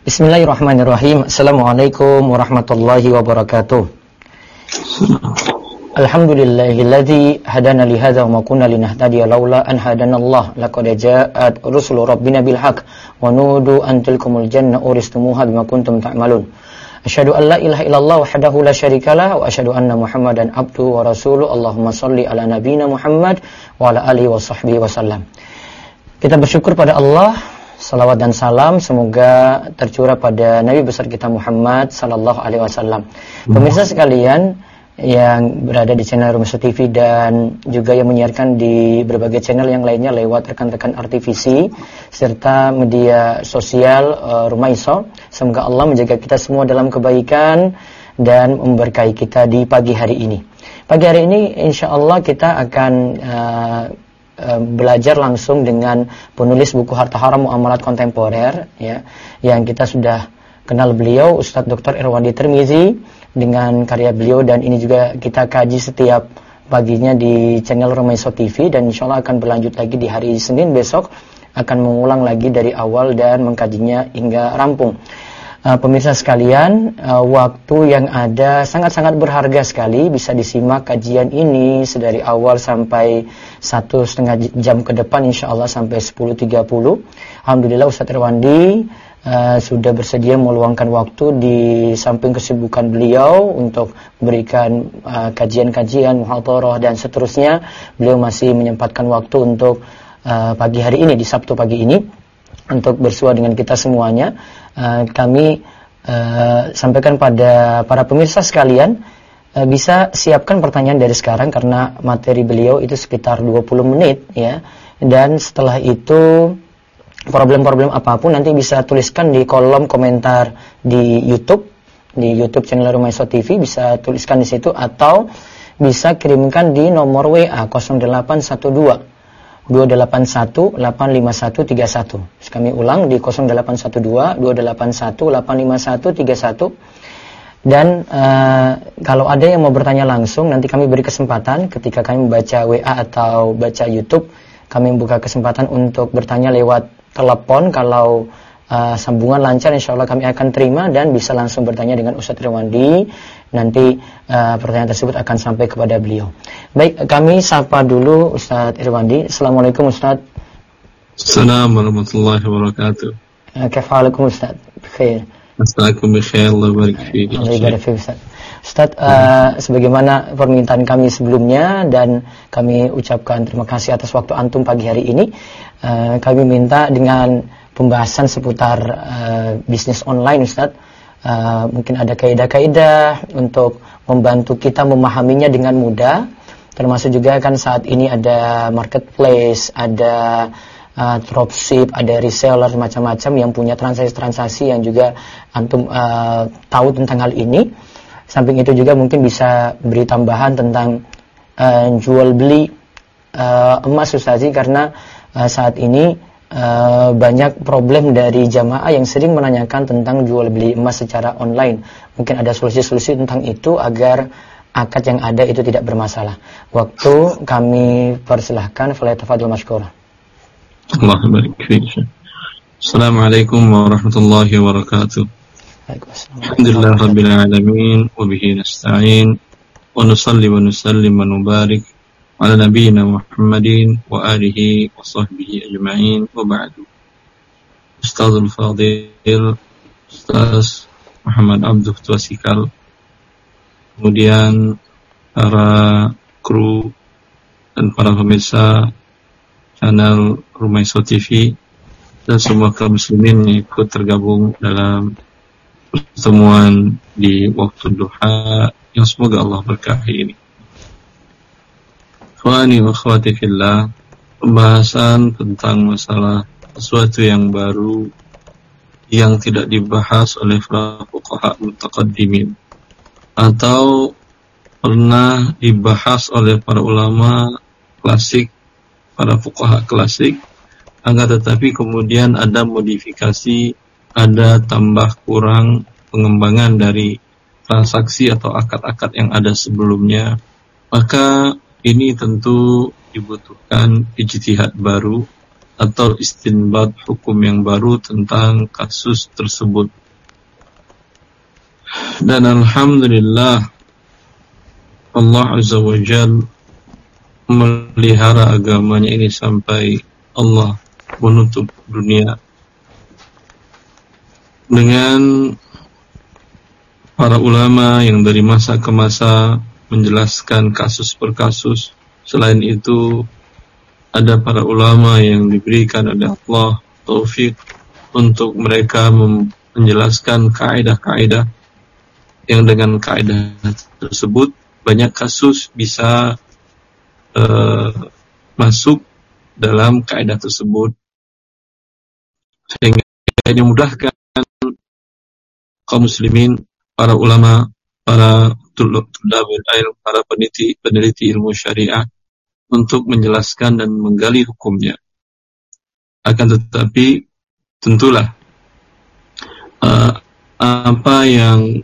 Bismillahirrahmanirrahim. Assalamualaikum warahmatullahi wabarakatuh. Alhamdulillahilladzi hadana li hadza wa ma kunna linahtadiya laula an hadanallah. Laqad ja'at rusulu rabbina bil haqq wa nudu an tilkumul janna uristumuha bima kuntum ta'malun. Asyhadu an la ilaha illallah wahdahu la syarikalah wa asyhadu anna Muhammadan abduhu wa rasuluh. Allahumma shalli ala nabiyyina Muhammad wa ala alihi wa sahbihi wasallam. Kita bersyukur pada Allah. Salawat dan salam semoga tercurah pada Nabi besar kita Muhammad sallallahu alaihi wasallam. Pemirsa sekalian yang berada di channel Rumaisa TV dan juga yang menyiarkan di berbagai channel yang lainnya lewat rekan-rekan RTVC serta media sosial Rumaisa, semoga Allah menjaga kita semua dalam kebaikan dan memberkahi kita di pagi hari ini. Pagi hari ini insyaallah kita akan belajar langsung dengan penulis buku Harta Haram Muamalat Kontemporer ya, yang kita sudah kenal beliau Ustadz Dr. Irwandi Tirmizi dengan karya beliau, dan ini juga kita kaji setiap paginya di channel Rumaisa TV, dan insyaallah akan berlanjut lagi di hari Senin besok akan mengulang lagi dari awal dan mengkajinya hingga rampung. Pemirsa sekalian, waktu yang ada sangat-sangat berharga sekali, bisa disimak kajian ini sedari awal sampai 1,5 jam ke depan insyaallah sampai 10.30. Alhamdulillah Ustadz Irwandi sudah bersedia meluangkan waktu di samping kesibukan beliau untuk memberikan kajian-kajian, muhadharah dan seterusnya. Beliau masih menyempatkan waktu untuk pagi hari ini, di Sabtu pagi ini, untuk bersua dengan kita semuanya. Kami sampaikan pada para pemirsa sekalian, bisa siapkan pertanyaan dari sekarang karena materi beliau itu sekitar 20 menit ya. Dan setelah itu problem-problem apapun nanti bisa tuliskan di kolom komentar di YouTube channel Rumaisa TV, bisa tuliskan di situ atau bisa kirimkan di nomor WA 0812 281 85131. Kami ulang di 0812 281 85131. Dan kalau ada yang mau bertanya langsung, nanti kami beri kesempatan ketika kami membaca WA atau baca YouTube, kami membuka kesempatan untuk bertanya lewat telepon. Kalau sambungan lancar, insyaallah kami akan terima dan bisa langsung bertanya dengan Ustadz Irwandi. Nanti pertanyaan tersebut akan sampai kepada beliau. Baik, kami sapa dulu Ustadz Irwandi. Assalamualaikum Ustadz. Assalamualaikum warahmatullahi wabarakatuh. Kaifahalukum Ustadz? Khair. Assalamualaikum warahmatullahi wabarakatuh. Ustadz, sebagaimana permintaan kami sebelumnya dan kami ucapkan terima kasih atas waktu antum pagi hari ini, kami minta dengan pembahasan seputar bisnis online Ustadz. Mungkin ada kaidah-kaidah untuk membantu kita memahaminya dengan mudah, termasuk juga kan saat ini ada marketplace, ada dropship, ada reseller, macam-macam yang punya transaksi-transaksi yang juga antum tahu tentang hal ini. Samping itu juga mungkin bisa beri tambahan tentang jual beli emas Ustazi, karena saat ini banyak problem dari jamaah yang sering menanyakan tentang jual beli emas secara online. Mungkin ada solusi-solusi tentang itu agar akad yang ada itu tidak bermasalah. Waktu kami persilahkan, falyatafadhal mashkura. Allahu barik fiik. Assalamualaikum warahmatullahi wabarakatuh. Alhamdulillah rabbil alamin wa bihi nasta'in wa nusalli wa nusallim wa nubarik ala nabiyyina Muhammadin wa alihi wa sahbihi ajma'in wa ba'du. Ustadzul Fadil Ustaz Muhammad Abdul Twasikal, kemudian para kru dan para pemirsa channel Rumaisa TV dan semua kaum muslimin yang ikut tergabung dalam pertemuan di waktu duha yang semoga Allah berkahi ini. Ikhwani wa akhwati fillah, pembahasan tentang masalah sesuatu yang baru yang tidak dibahas oleh para fuqaha mutaqaddimin atau pernah dibahas oleh para ulama klasik, para fuqaha klasik, akan tetapi kemudian ada modifikasi, ada tambah kurang pengembangan dari transaksi atau akad-akad yang ada sebelumnya, maka ini tentu dibutuhkan ijtihad baru atau istinbat hukum yang baru tentang kasus tersebut. Dan alhamdulillah Allah Azza wa Jalla melihara agamanya ini sampai Allah menutup dunia dengan para ulama yang dari masa ke masa menjelaskan kasus per kasus. Selain itu ada para ulama yang diberikan oleh Allah taufik untuk mereka menjelaskan kaidah-kaidah yang dengan kaidah tersebut banyak kasus bisa masuk dalam kaidah tersebut, sehingga memudahkan kaum muslimin, para ulama, para tulabul ilm, para peneliti ilmu syariah untuk menjelaskan dan menggali hukumnya. Akan tetapi tentulah apa yang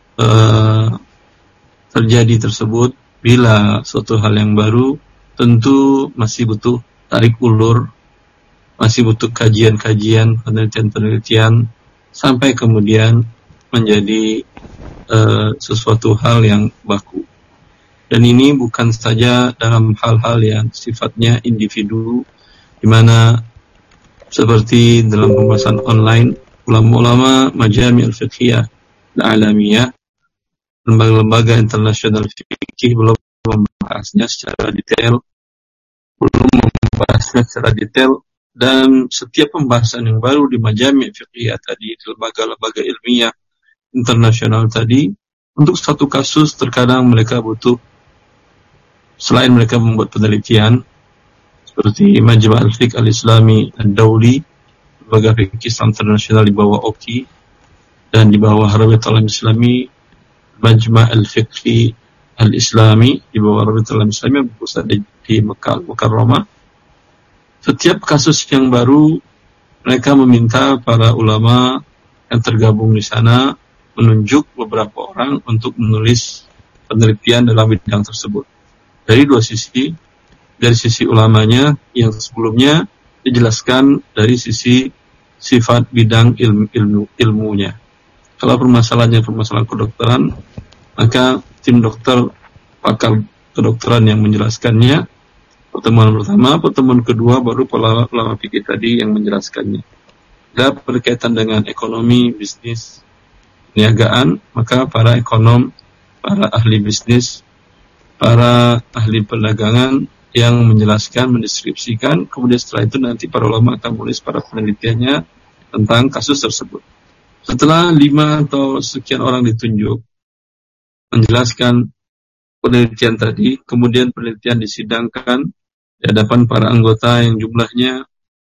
terjadi tersebut, bila suatu hal yang baru, tentu masih butuh tarik ulur, masih butuh kajian-kajian, penelitian-penelitian, sampai kemudian menjadi sesuatu hal yang baku. Dan ini bukan saja dalam hal-hal yang sifatnya individu, di mana seperti dalam pembahasan online, ulama-ulama majami' al-fiqhiyah al-alamiyah, lembaga-lembaga internasional fikih belum membahasnya secara detail, dan setiap pembahasan yang baru di majami' fiqhiyah tadi, di lembaga-lembaga ilmiah internasional tadi, untuk satu kasus terkadang mereka butuh, selain mereka membuat penelitian seperti Majma' al-Fiqh al-Islami ad-Dawli, lembaga fikih Islam internasional di bawah OKI, dan di bawah Rabitul Alam Islami Majma' al-Fiqh al-Islami di bawah Rabitul Alam Islami yang berpusat di Mekah Mukarramah. Setiap kasus yang baru, mereka meminta para ulama yang tergabung di sana menunjuk beberapa orang untuk menulis penelitian dalam bidang tersebut. Dari dua sisi, dari sisi ulamanya yang sebelumnya dijelaskan dari sisi sifat bidang ilmunya. Kalau permasalahannya permasalahan kedokteran, maka tim dokter pakar kedokteran yang menjelaskannya. Pertemuan pertama, pertemuan kedua baru para ulama fikih tadi yang menjelaskannya. Dan berkaitan dengan ekonomi, bisnis, perniagaan, maka para ekonom, para ahli bisnis, para ahli perdagangan yang menjelaskan, mendeskripsikan, kemudian setelah itu nanti para ulama akan menulis para penelitiannya tentang kasus tersebut. Setelah 5 atau sekian orang ditunjuk menjelaskan penelitian tadi, kemudian penelitian disidangkan di hadapan para anggota yang jumlahnya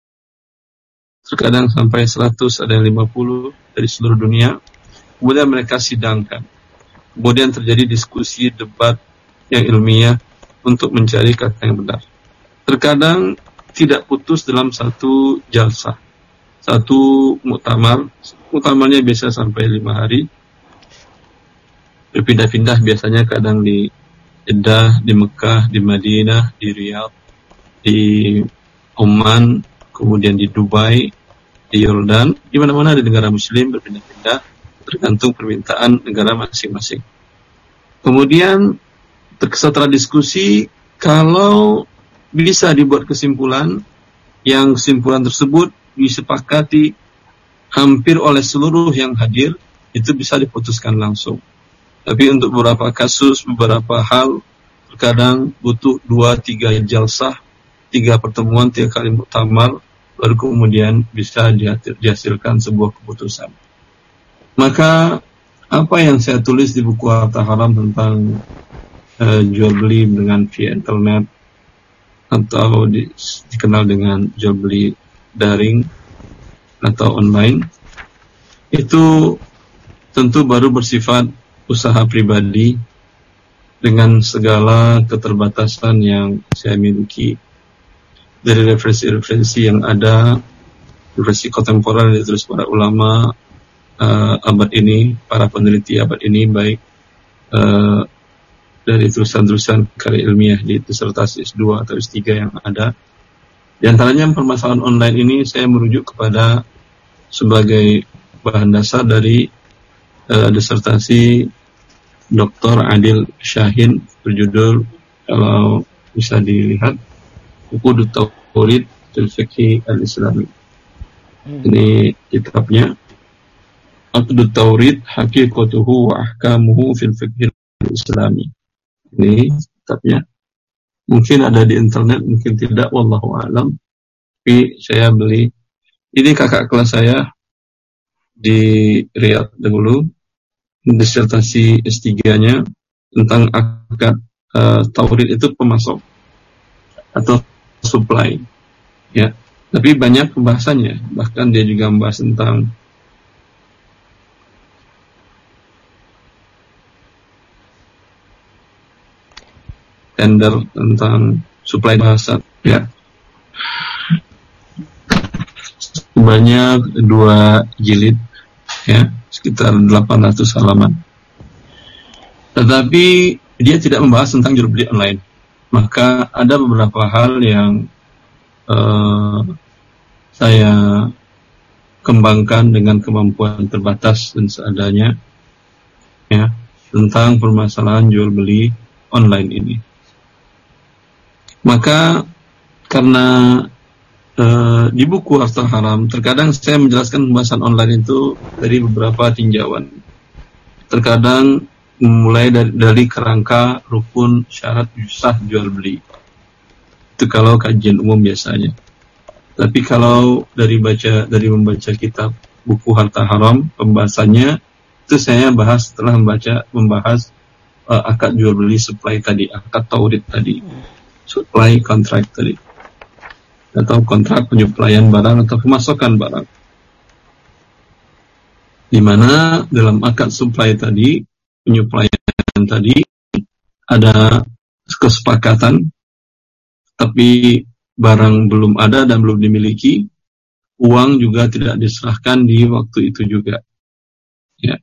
terkadang sampai 100, ada yang 50 dari seluruh dunia. Kemudian mereka sidangkan. Kemudian terjadi diskusi, debat yang ilmiah untuk mencari kata yang benar. Terkadang tidak putus dalam satu jalsah, satu muktamar. Muktamarnya biasa sampai 5 hari. Berpindah-pindah biasanya, kadang di Jeddah, di Mekah, di Madinah, di Riyadh, di Oman, kemudian di Dubai, di Yordan, di mana-mana di negara muslim berpindah-pindah tergantung permintaan negara masing-masing. Kemudian setelah diskusi, kalau bisa dibuat kesimpulan, yang kesimpulan tersebut disepakati hampir oleh seluruh yang hadir, itu bisa diputuskan langsung. Tapi untuk beberapa kasus, beberapa hal, terkadang butuh 2-3 jalsah, 3 pertemuan, 3 kali muktamar, baru kemudian bisa dihasilkan sebuah keputusan. Maka apa yang saya tulis di buku Harta Haram tentang jual beli dengan via internet, atau dikenal dengan jual beli daring atau online, itu tentu baru bersifat usaha pribadi dengan segala keterbatasan yang saya miliki dari referensi-referensi yang ada, referensi kontemporer yang ditulis para ulama abad ini, para peneliti abad ini, baik dari tulisan-tulisan karya ilmiah di disertasi S2 atau S3 yang ada, Di antaranya permasalahan online ini saya merujuk kepada sebagai bahan dasar dari disertasi Dr. Adil Syahin berjudul, kalau bisa dilihat, Uqudut Taurid fil Fiqh al-Islami. Ini kitabnya, Uqudut Taurid Haqiqatuhu wa Ahkamuhu fil Fiqh al-Islami. Ini kitabnya. Mungkin ada di internet, mungkin tidak, wallahu a'lam. Tapi saya beli. Ini kakak kelas saya di Riyadh dahulu, disertasi S3-nya tentang akad taurid itu pemasok atau supply, ya. Tapi banyak pembahasannya. Bahkan dia juga membahas tentang tender, tentang supply bahasa, ya. Banyak 2 jilid, ya, sekitar 800 halaman. Tetapi dia tidak membahas tentang jual beli online. Maka ada beberapa hal yang saya kembangkan dengan kemampuan terbatas dan seadanya, ya, tentang permasalahan jual beli online ini. Maka karena di buku Harta Haram terkadang saya menjelaskan pembahasan online itu dari beberapa tinjauan. Terkadang mulai dari kerangka rukun syarat sah jual beli. Itu kalau kajian umum biasanya. Tapi kalau dari membaca kitab buku Harta Haram, pembahasannya itu saya bahas setelah membahas akad jual beli supply tadi, akad taurid tadi, supply contract tadi, atau kontrak penyuplaian barang atau pemasokan barang. Di mana dalam akad supply tadi, penyuplaian tadi, ada kesepakatan, tapi barang belum ada dan belum dimiliki, uang juga tidak diserahkan di waktu itu juga. Ya.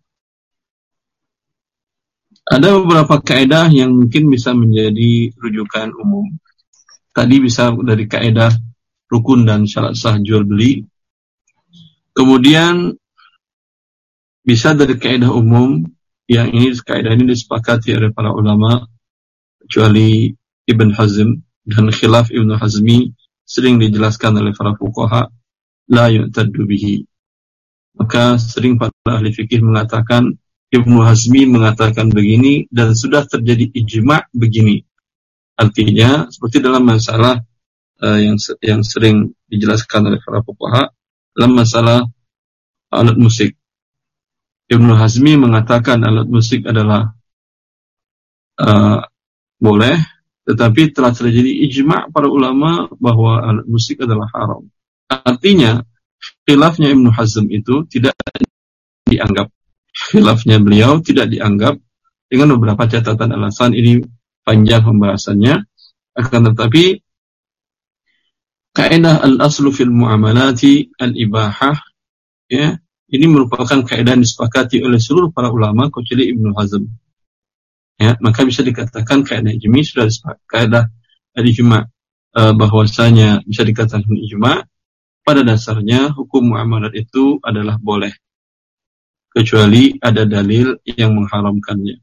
Ada beberapa kaidah yang mungkin bisa menjadi rujukan umum. Tadi bisa dari kaidah rukun dan syarat sah jual beli. Kemudian bisa dari kaidah umum, yang kaidah ini disepakati oleh para ulama, kecuali Ibn Hazm, dan khilaf Ibn Hazmi sering dijelaskan oleh para fuqaha, la yu'taddu bihi. Maka sering para ahli fikih mengatakan, Ibnu Hazmi mengatakan begini dan sudah terjadi ijma' begini. Artinya seperti dalam masalah yang sering dijelaskan oleh para fuqaha dalam masalah alat musik. Ibnu Hazmi mengatakan alat musik adalah boleh, tetapi telah terjadi ijma' para ulama bahwa alat musik adalah haram. Artinya khilafnya Ibnu Hazm itu tidak dianggap. Khilafnya beliau tidak dianggap dengan beberapa catatan alasan. Ini panjang pembahasannya. Akan tetapi kaidah al-aslu fil muamalati al-ibahah, ya, ini merupakan kaidah yang disepakati oleh seluruh para ulama kecuali Ibnu Hazm. Ya, maka bisa dikatakan kaidah ijmi sudah disepakati, kaidah ijma, bahwasanya bisa dikatakan ijma. Pada dasarnya hukum muamalat itu adalah boleh, kecuali ada dalil yang mengharamkannya.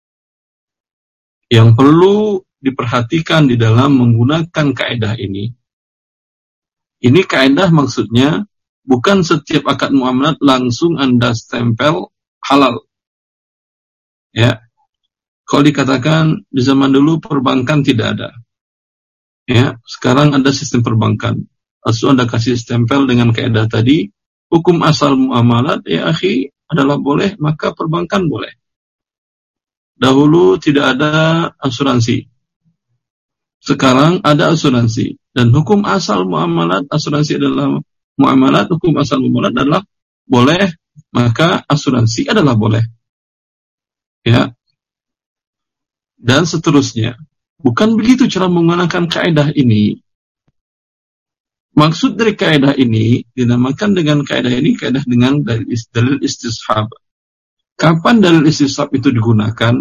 Yang perlu diperhatikan di dalam menggunakan kaidah ini kaidah maksudnya bukan setiap akad muamalat langsung Anda stempel halal. Ya. Kalau dikatakan di zaman dulu perbankan tidak ada. Ya, sekarang ada sistem perbankan. Langsung Anda kasih stempel dengan kaidah tadi, hukum asal muamalat, ya akhi, adalah boleh, maka perbankan boleh. Dahulu tidak ada asuransi. Sekarang ada asuransi. Dan hukum asal muamalat, asuransi adalah muamalat, hukum asal muamalat adalah boleh, maka asuransi adalah boleh. Ya. Dan seterusnya. Bukan begitu cara menggunakan kaidah ini. Maksud dari kaidah ini dinamakan dengan kaidah ini kaidah dengan dalil istishab. Kapan dalil istishab itu digunakan?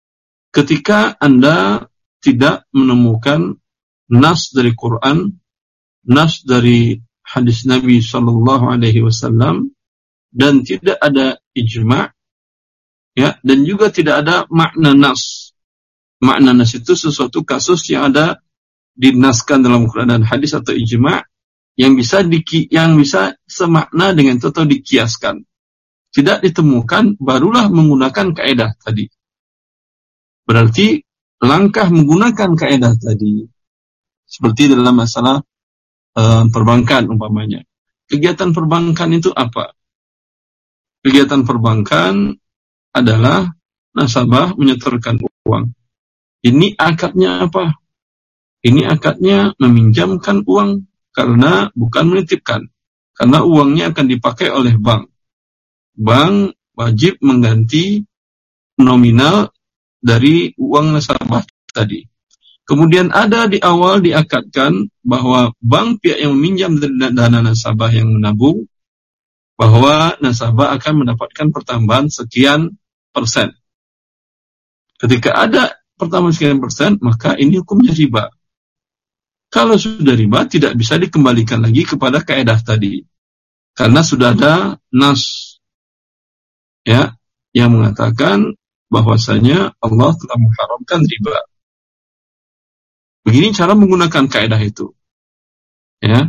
Ketika Anda tidak menemukan nas dari Quran nas dari hadis Nabi Shallallahu Alaihi Wasallam, dan tidak ada ijma', ya, dan juga tidak ada makna nas. Makna nas itu sesuatu kasus yang ada dinaskan dalam Quran dan hadis atau ijma' yang bisa semakna dengan itu atau dikiaskan. Tidak ditemukan, barulah menggunakan kaidah tadi. Berarti langkah menggunakan kaidah tadi, seperti dalam masalah perbankan umpamanya. Kegiatan perbankan itu apa? Kegiatan perbankan adalah nasabah menyetorkan uang. Ini akadnya apa? Ini akadnya meminjamkan uang, karena bukan menitipkan. Karena uangnya akan dipakai oleh bank. Bank wajib mengganti nominal dari uang nasabah tadi. Kemudian ada di awal diakadkan bahwa bank pihak yang meminjam dana nasabah yang menabung, bahwa nasabah akan mendapatkan pertambahan sekian persen. Ketika ada pertambahan sekian persen, maka ini hukumnya riba. Kalau sudah riba, tidak bisa dikembalikan lagi kepada kaidah tadi. Karena sudah ada nas, ya, yang mengatakan bahwasanya Allah telah mengharamkan riba. Begini cara menggunakan kaidah itu. Ya.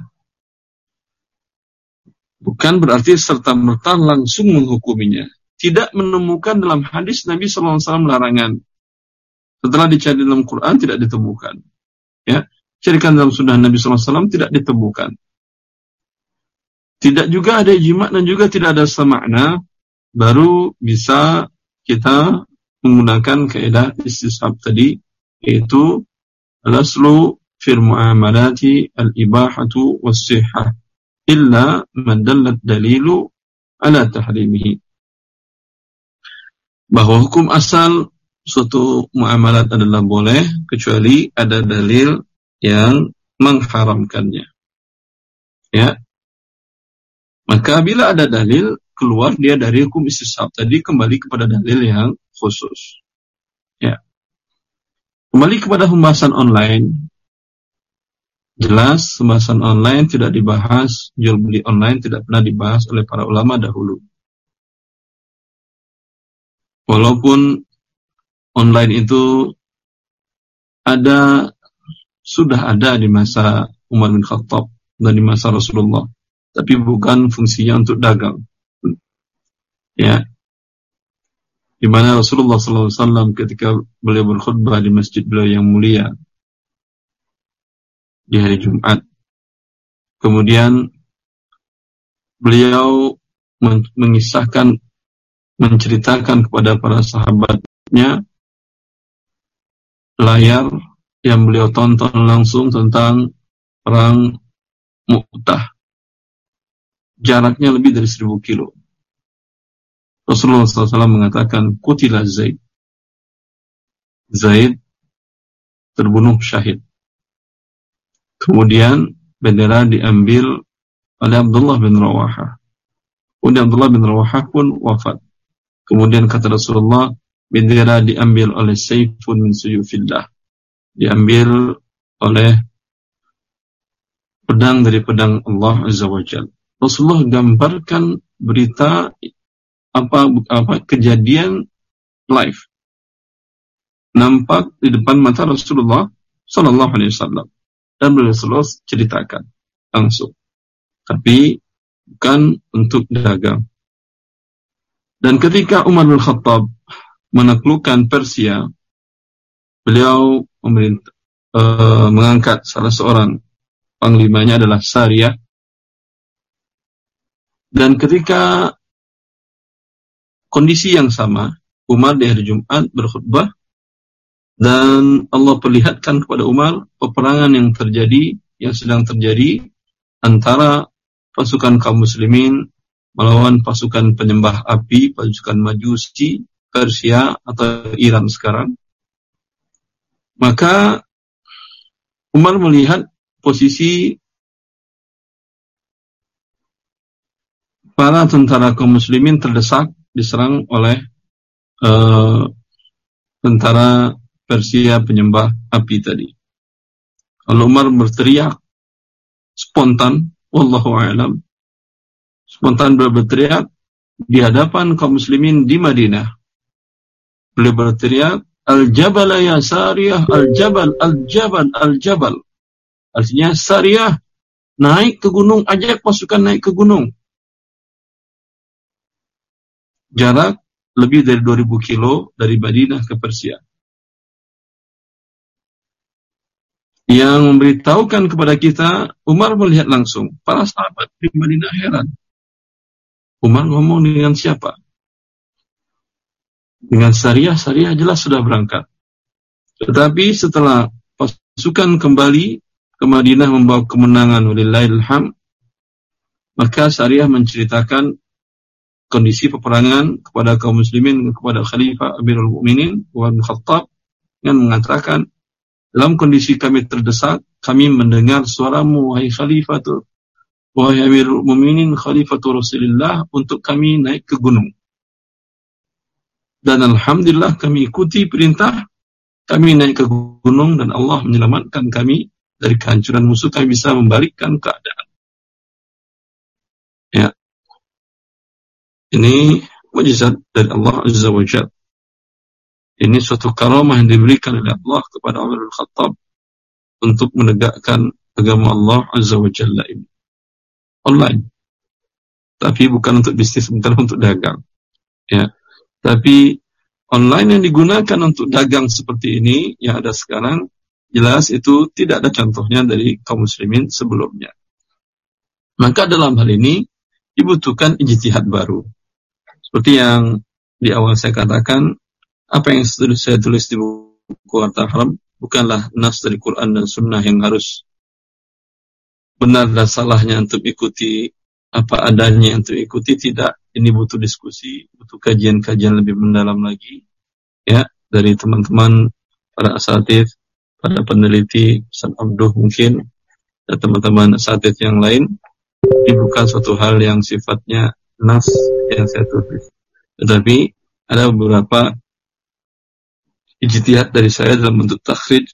Bukan berarti serta-merta langsung menghukuminya. Tidak menemukan dalam hadis Nabi SAW larangan. Setelah dicari dalam Quran tidak ditemukan. Ya. Carikan dalam sunnah Nabi SAW tidak ditemukan. Tidak juga ada ijma' dan juga tidak ada semakna, baru bisa kita menggunakan kaidah istishab tadi, yaitu al-aslu fil mu'amalati al-ibahatu was-sihhah illa man dallat dalilu ala tahrimihi. Bahwa hukum asal suatu muamalat adalah boleh kecuali ada dalil yang mengharamkannya. Ya. Maka bila ada dalil, keluar dia dari hukum istishab tadi, kembali kepada dalil yang khusus. Ya. Kembali kepada pembahasan online. Jelas pembahasan online tidak dibahas, jual beli online tidak pernah dibahas oleh para ulama dahulu. Walaupun online itu sudah ada di masa Umar bin Khattab dan di masa Rasulullah, tapi bukan fungsinya untuk dagang. Ya, di mana Rasulullah SAW ketika beliau berkhutbah di masjid beliau yang mulia di hari Jumat, kemudian beliau menceritakan kepada para sahabatnya layar yang beliau tonton langsung tentang perang Mu'tah. Jaraknya lebih dari 1000 kilo. Rasulullah SAW mengatakan, Qutila Zaid. Zaid terbunuh syahid. Kemudian bendera diambil oleh Abdullah bin Rawahah. Kemudian Abdullah bin Rawahah pun wafat. Kemudian kata Rasulullah, bendera diambil oleh Saifun min suyufillah. Diambil oleh pedang dari pedang Allah Azza wa Jalla. Rasulullah gambarkan berita kejadian live, nampak di depan mata Rasulullah Sallallahu Alaihi Wasallam, dan Rasulullah ceritakan langsung, tapi bukan untuk dagang. Dan ketika Umar bin Khattab menaklukkan Persia, beliau mengangkat salah seorang panglimanya adalah Sariyah. Dan ketika kondisi yang sama, Umar di hari Jumat berkhutbah, dan Allah perlihatkan kepada Umar peperangan yang sedang terjadi antara pasukan kaum muslimin melawan pasukan penyembah api, pasukan Majusi, Persia atau Iran sekarang. Maka Umar melihat posisi para tentara kaum muslimin terdesak, diserang oleh tentara Persia penyembah api tadi. Lalu Umar berteriak, spontan, wallahu a'lam, spontan berteriak di hadapan kaum muslimin di Madinah. Beliau berteriak, Al-Jabal ya Sariyah, Al-Jabal, Al-Jabal, Al-Jabal. Artinya, Sariyah, naik ke gunung, ajak pasukan naik ke gunung. Jarak lebih dari 2000 kilo dari Madinah ke Persia. Yang memberitahukan kepada kita, Umar melihat langsung. Para sahabat di Madinah heran. Umar ngomong dengan siapa? Dengan Sariyah, Sariyah jelas sudah berangkat. Tetapi setelah pasukan kembali ke Madinah membawa kemenangan walillahil hamd, maka Sariyah menceritakan kondisi peperangan kepada kaum muslimin, kepada Khalifah Amirul Mukminin Umar bin Khattab, dengan mengatakan, dalam kondisi kami terdesak, kami mendengar suaramu, wahai Khalifatul, wahai Amirul Mukminin, Khalifatul Rasulullah, untuk kami naik ke gunung. Dan alhamdulillah kami ikuti perintah, kami naik ke gunung dan Allah menyelamatkan kami dari kehancuran musuh, kami bisa membalikkan keadaan. Ya. Ini mukjizat dari Allah Azza wa Jalla. Ini suatu karamah yang diberikan oleh Allah kepada Umar bin Khattab untuk menegakkan agama Allah Azza wa Jalla ini. Online. Tapi bukan untuk bisnis, bukan untuk dagang. Ya. Tapi online yang digunakan untuk dagang seperti ini yang ada sekarang, jelas itu tidak ada contohnya dari kaum muslimin sebelumnya. Maka dalam hal ini dibutuhkan ijtihad baru. Seperti yang di awal saya katakan, apa yang saya tulis di buku Harta Haram bukanlah nas dari Quran dan Sunnah yang harus benar dan salahnya untuk ikuti, apa adanya untuk ikuti, tidak. Ini butuh diskusi, butuh kajian-kajian lebih mendalam lagi, ya, dari teman-teman para asatidz, para peneliti, Ustaz Abduh mungkin, dan teman-teman asatidz yang lain. Ini bukan suatu hal yang sifatnya nas yang saya tulis, tetapi ada beberapa ijtihad dari saya dalam bentuk takhrij,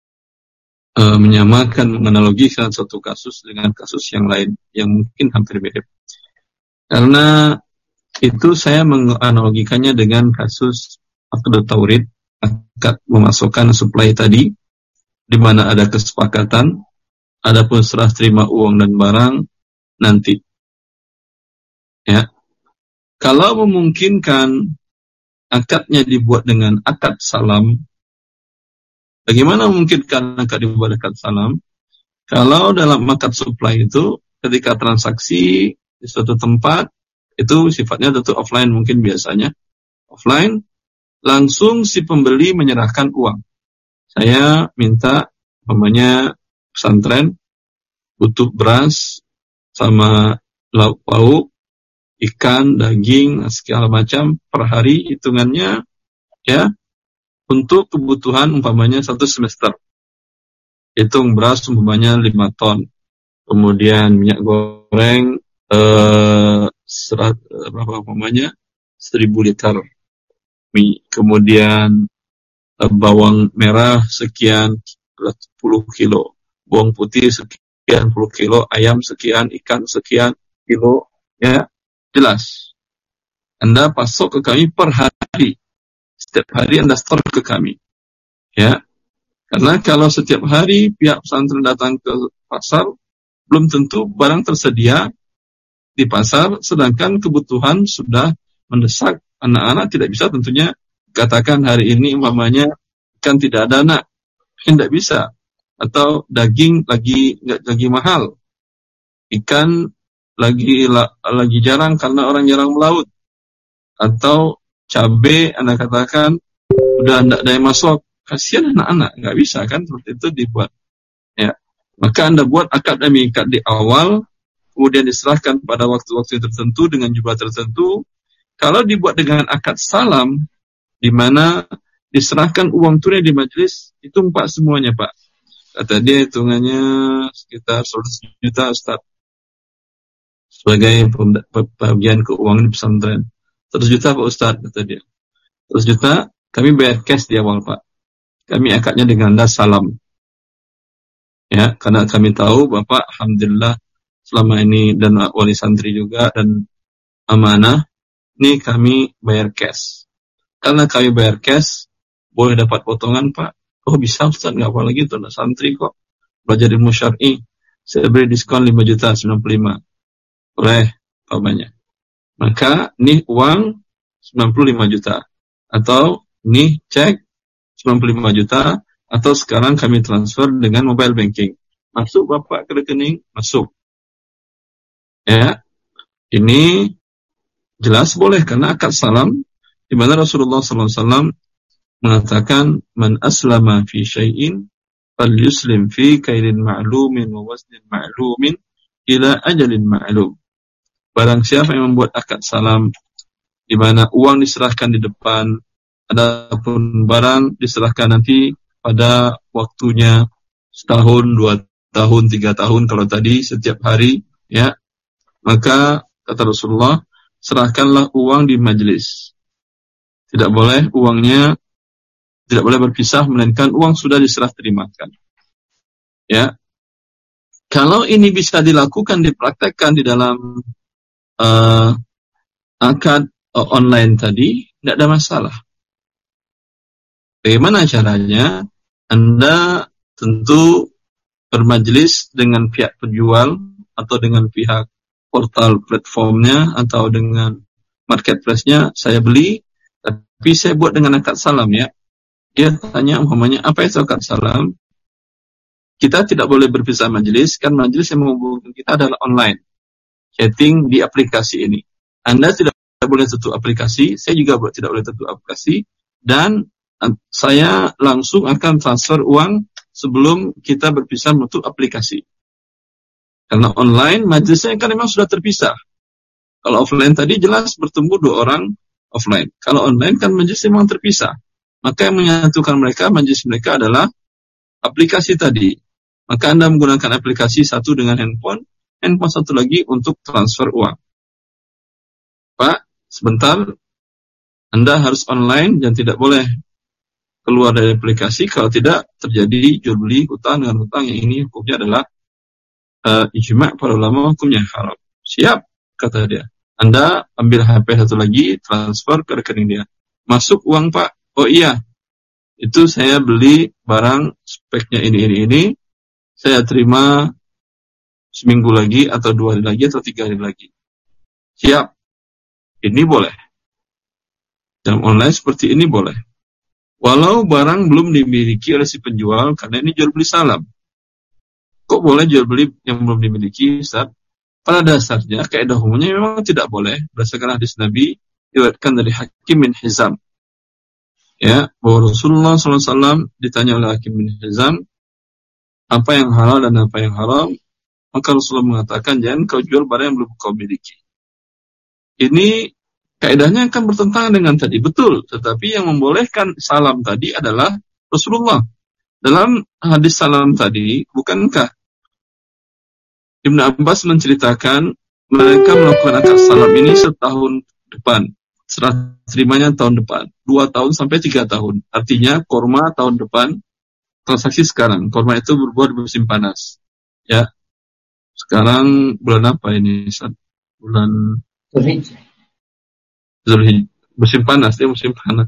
menyamakan, menganalogikan satu kasus dengan kasus yang lain yang mungkin hampir mirip. Karena itu saya menganalogikannya dengan kasus akad taurid, akad memasukkan supply tadi, di mana ada kesepakatan, adapun serah terima uang dan barang nanti. Ya. Kalau memungkinkan akadnya dibuat dengan akad salam, bagaimana memungkinkan akad dibuat akad salam? Kalau dalam akad supply itu, ketika transaksi di suatu tempat, itu sifatnya tentu offline mungkin biasanya. Offline, langsung si pembeli menyerahkan uang. Saya minta, namanya pesantren, butuh beras, sama lauk pauk, ikan, daging, segala macam per hari hitungannya, ya, untuk kebutuhan umpamanya 1 semester. Hitung beras umpamanya 5 ton. Kemudian minyak goreng berapa umpamanya 1000 liter. Kemudian bawang merah sekian 10 kilo. Bawang putih sekian 10 kilo, ayam sekian, ikan sekian kilo, ya. Jelas. Anda pasok ke kami per hari. Setiap hari Anda store ke kami. Ya. Karena kalau setiap hari pihak pesantren datang ke pasar, belum tentu barang tersedia di pasar, sedangkan kebutuhan sudah mendesak. Anak-anak tidak bisa tentunya katakan hari ini umpamanya ikan tidak ada anak. Tidak bisa. Atau daging lagi mahal. Ikan lagi jarang karena orang jarang melaut, atau cabai Anda katakan udah tidak ada yang masuk, kasihan anak-anak, nggak bisa kan seperti itu dibuat, ya. Maka Anda buat akad demi akad di awal, kemudian diserahkan pada waktu-waktu tertentu dengan jumlah tertentu. Kalau dibuat dengan akad salam, di mana diserahkan uang tunai di majelis, itu Pak semuanya Pak, kata dia hitungannya sekitar 100 juta Ustaz. Sebagai pembagian keuangan di pesantren. 100 juta Pak Ustaz, kata dia. 100 juta, kami bayar cash di awal Pak. Kami akadnya dengan das salam. Ya, karena kami tahu Bapak alhamdulillah selama ini dan wali santri juga dan amanah, ini kami bayar cash. Karena kami bayar cash, boleh dapat potongan Pak. Oh bisa Ustaz, nggak apa lagi tuh, santri kok. Belajar ilmu syar'i, saya beri diskon 5.095. Boleh, Pak banyak. Maka ini uang 95 juta. Atau ini cek 95 juta. Atau sekarang kami transfer dengan mobile banking. Masuk Bapak ke rekening, masuk. Ya, ini jelas boleh karena akad salam di mana Rasulullah SAW mengatakan man aslama fi syai'in falyuslim fi kailin ma'lumin wa waznin ma'lumin ila ajalin ma'lum. Barang siapa yang membuat akad salam di mana uang diserahkan di depan, adapun barang diserahkan nanti pada waktunya setahun, 2 tahun, 3 tahun kalau tadi setiap hari, ya. Maka kata Rasulullah, serahkanlah uang di majelis. Tidak boleh berpisah melainkan uang sudah diserah terimakan. Ya. Kalau ini bisa dilakukan, dipraktekkan di dalam akad online tadi, tidak ada masalah. Bagaimana caranya? Anda tentu bermajelis dengan pihak penjual atau dengan pihak portal platformnya atau dengan marketplace-nya. Saya beli, tapi saya buat dengan akad salam ya. Dia tanya umpamanya, apa itu akad salam? Kita tidak boleh berpisah majelis, kan majelis yang menghubungkan kita adalah online. Chatting di aplikasi ini. Anda tidak boleh tutup aplikasi, saya juga tidak boleh tutup aplikasi, dan saya langsung akan transfer uang sebelum kita berpisah menutup aplikasi. Karena online, majelisnya kan memang sudah terpisah. Kalau offline tadi jelas bertemu 2 orang offline. Kalau online kan majelis memang terpisah. Maka yang menyatukan mereka, majelis mereka adalah aplikasi tadi. Maka Anda menggunakan aplikasi satu dengan handphone satu lagi untuk transfer uang. Pak, sebentar, Anda harus online dan tidak boleh keluar dari aplikasi, kalau tidak terjadi jual beli hutang dengan hutang, yang ini hukumnya adalah ijma' para ulama, hukumnya haram. Siap, kata dia. Anda ambil HP satu lagi, transfer ke rekening dia. Masuk uang Pak. Oh iya, itu saya beli barang speknya ini. Saya terima seminggu lagi atau 2 hari lagi atau 3 hari lagi. Siap. Ini boleh. Dalam online seperti ini boleh. Walau barang belum dimiliki oleh si penjual, karena ini jual beli salam. Kok boleh jual beli yang belum dimiliki, Ustaz? Pada dasarnya, kaidah umumnya memang tidak boleh. Berdasarkan hadis Nabi, diriwayatkan dari Hakim bin Hizam. Ya, bahwa Rasulullah SAW ditanya oleh Hakim bin Hizam, apa yang halal dan apa yang haram, maka Rasulullah mengatakan, jangan kau jual barang yang belum kau miliki. Ini kaidahnya akan bertentangan dengan tadi, betul. Tetapi yang membolehkan salam tadi adalah Rasulullah. Dalam hadis salam tadi, bukankah Ibn Abbas menceritakan mereka melakukan akad salam ini setahun depan, serah terimanya tahun depan, 2 tahun sampai 3 tahun. Artinya korma tahun depan, transaksi sekarang. Korma itu berbuah di musim panas. Ya, sekarang bulan apa ini? Bulan Zulhijjah. Musim panas, dia musim panas.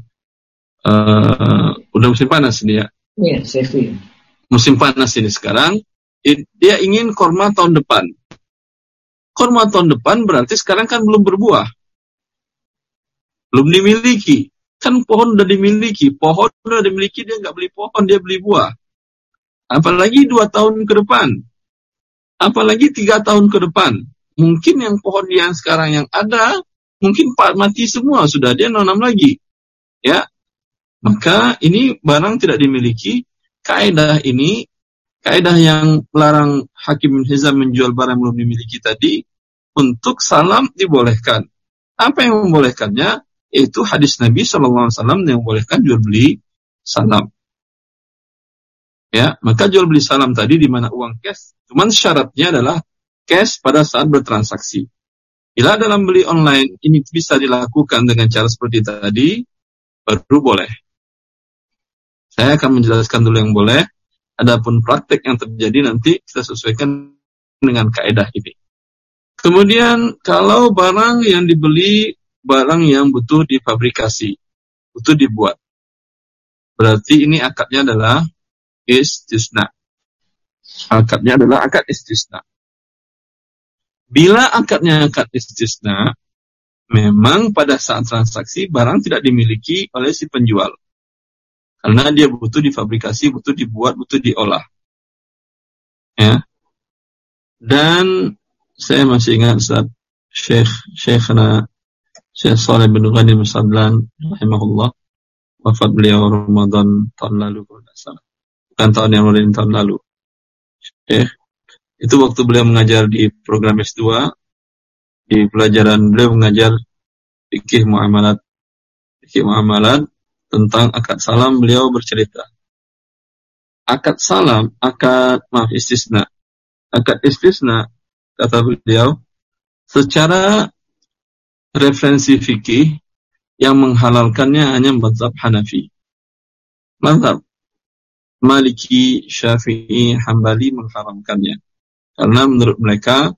Udah musim panas ini ya. Iya, Sefi. Musim panas ini sekarang. Dia ingin korma tahun depan. Korma tahun depan berarti sekarang kan belum berbuah. Belum dimiliki. Kan pohon udah dimiliki. Pohon udah dimiliki, dia nggak beli pohon, dia beli buah. Apalagi 2 tahun ke depan. Apalagi 3 tahun ke depan. Mungkin yang pohon yang sekarang yang ada, mungkin mati semua, sudah dia nanam lagi. Ya. Maka ini barang tidak dimiliki. Kaidah ini, kaidah yang melarang Hakim bin Hizam menjual barang yang belum dimiliki tadi, untuk salam dibolehkan. Apa yang membolehkannya? Yaitu hadis Nabi SAW yang membolehkan jual beli salam. Ya, maka jual beli salam tadi di mana uang cash. Cuman syaratnya adalah cash pada saat bertransaksi. Bila dalam beli online ini bisa dilakukan dengan cara seperti tadi, baru boleh. Saya akan menjelaskan dulu yang boleh. Adapun praktek yang terjadi nanti kita sesuaikan dengan kaidah ini. Kemudian kalau barang yang dibeli, barang yang butuh difabrikasi, butuh dibuat, berarti ini akadnya adalah istisna. Akadnya adalah akad istisna. Bila akadnya akad istisna, memang pada saat transaksi barang tidak dimiliki oleh si penjual. Karena dia butuh difabrikasi, butuh dibuat, butuh diolah. Ya. Dan saya masih ingat saat Syekh Shalih bin Ghanim Sadlan rahimahullah, wafat beliau Ramadan tahun lalu kalau tidak salah. Bukan tahun yang lalu, tahun lalu. Itu waktu beliau mengajar di program S2, di pelajaran beliau mengajar fikih muamalat tentang akad salam. Beliau bercerita, akad istisna, kata beliau, secara referensi fikih yang menghalalkannya hanya mazhab Hanafi. Mazhab Maliki, Syafi'i, Hambali mengharamkannya. Karena menurut mereka,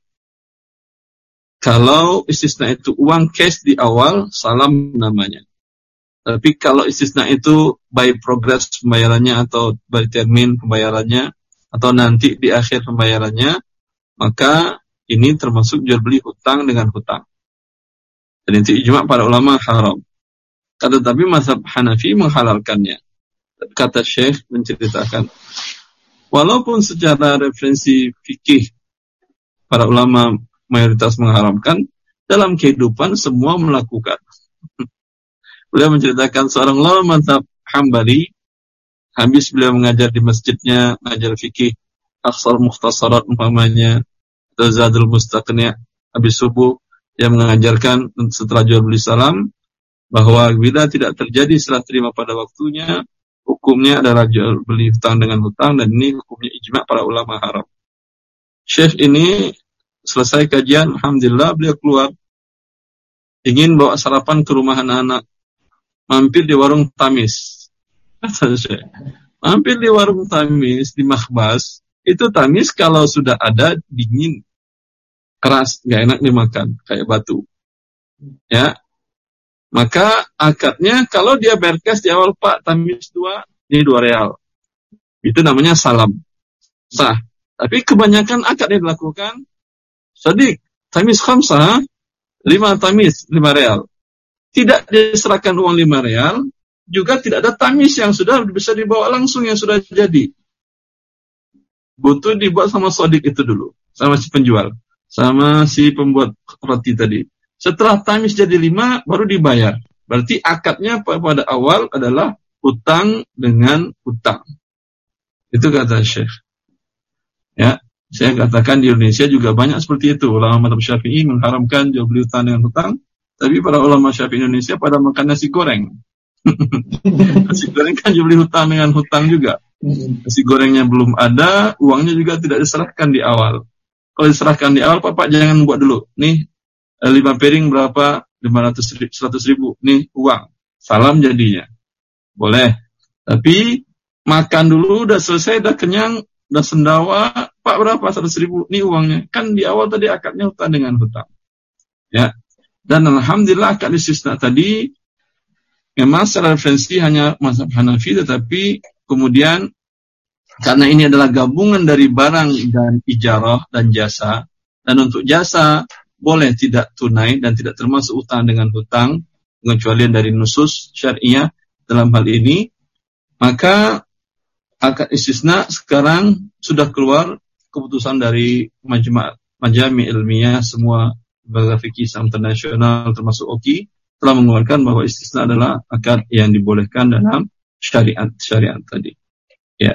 kalau istisna itu uang cash di awal, salam namanya. Tapi kalau istisna itu by progress pembayarannya atau by termin pembayarannya, atau nanti di akhir pembayarannya, maka ini termasuk jual beli hutang dengan hutang. Dan itu ijma' para ulama haram. Tetapi mazhab Hanafi menghalalkannya. Kata Syekh menceritakan, walaupun secara referensi fikih para ulama mayoritas mengharamkan, dalam kehidupan semua melakukan. Beliau menceritakan seorang ulama mazhab Hambali, habis beliau mengajar di masjidnya, mengajar fikih, Aksar Mukhtasarat umpamanya, atau Zadul Mustaqni', habis subuh, dia mengajarkan setelah jual beli salam, bahwa bila tidak terjadi serah terima pada waktunya, hukumnya adalah jual beli hutang dengan hutang, dan ini hukumnya ijma' para ulama haram. Syekh ini selesai kajian, alhamdulillah beliau keluar, ingin bawa sarapan ke rumah anak-anak, mampir di warung Tamis. Kata Syekh, mampir di warung Tamis, di Makhbas, itu Tamis kalau sudah ada dingin, keras, gak enak dimakan, kayak batu. Ya, maka akadnya kalau dia berkes di awal, Pak, Tamis 2, ini 2 real. Itu namanya salam. Sah. Tapi kebanyakan akad yang dilakukan, Sadiq, Tamis khamsah, 5 Tamis, 5 real. Tidak diserahkan uang 5 real, juga tidak ada Tamis yang sudah bisa dibawa langsung, yang sudah jadi. Butuh dibuat sama Sadiq itu dulu, sama si penjual, sama si pembuat roti tadi. Setelah Tamis jadi 5, baru dibayar. Berarti akadnya pada awal adalah hutang dengan hutang. Itu kata Syekh. Ya, saya katakan di Indonesia juga banyak seperti itu. Ulama mazhab Syafi'i mengharamkan jual beli hutang dengan hutang, tapi para ulama Syafi'i Indonesia pada makan nasi goreng. Nasi goreng kan jual beli hutang dengan hutang juga. Nasi gorengnya belum ada, uangnya juga tidak diserahkan di awal. Kalau diserahkan di awal, Pak jangan buat dulu. Nih, 5 piring berapa? 100 ribu. Nih uang. Salam jadinya. Boleh. Tapi makan dulu, udah selesai, udah kenyang, udah sendawa, Pak berapa? 100 ribu. Nih uangnya. Kan di awal tadi akadnya hutang dengan hutang. Ya. Dan alhamdulillah akad istisna tadi memang secara referensi hanya mazhab Hanafi, tetapi kemudian karena ini adalah gabungan dari barang dan ijarah dan jasa, dan untuk jasa boleh tidak tunai dan tidak termasuk utang dengan hutang, pengecualian dari nusus syariah dalam hal ini, maka akad istisna sekarang sudah keluar keputusan dari majami ilmiah, semua lembaga fikih internasional termasuk OKI telah mengeluarkan bahwa istisna adalah akad yang dibolehkan dalam syariat tadi. Ya.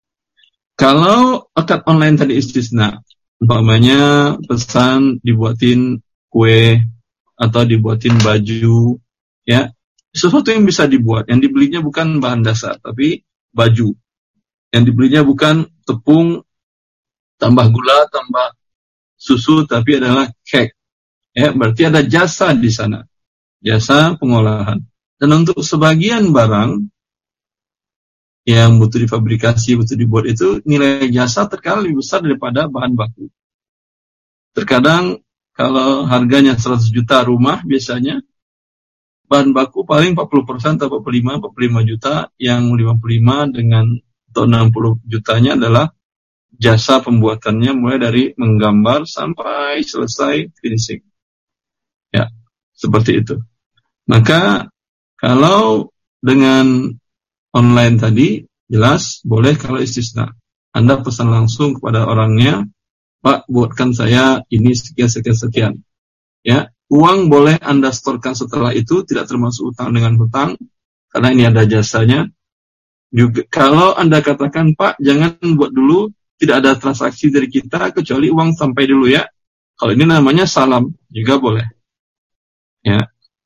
Kalau akad online tadi istisna, umpamanya pesan dibuatin kue atau dibuatin baju, ya, sesuatu yang bisa dibuat, yang dibelinya bukan bahan dasar tapi baju, yang dibelinya bukan tepung tambah gula tambah susu tapi adalah cake, ya, berarti ada jasa di sana, jasa pengolahan. Dan untuk sebagian barang yang butuh difabrikasi, butuh dibuat itu nilai jasa terkadang lebih besar daripada bahan baku. Terkadang kalau harganya 100 juta rumah biasanya bahan baku paling 40% atau 45 juta, yang 55 dengan atau 60 jutanya adalah jasa pembuatannya mulai dari menggambar sampai selesai finishing. Ya, seperti itu. Maka kalau dengan online tadi jelas boleh kalau istisna. Anda pesan langsung kepada orangnya, Pak, buatkan saya ini sekian. Ya, uang boleh Anda setorkan setelah itu, tidak termasuk utang dengan hutang karena ini ada jasanya. Juga kalau Anda katakan, Pak, jangan buat dulu, tidak ada transaksi dari kita kecuali uang sampai dulu ya. Kalau ini namanya salam juga boleh. Ya.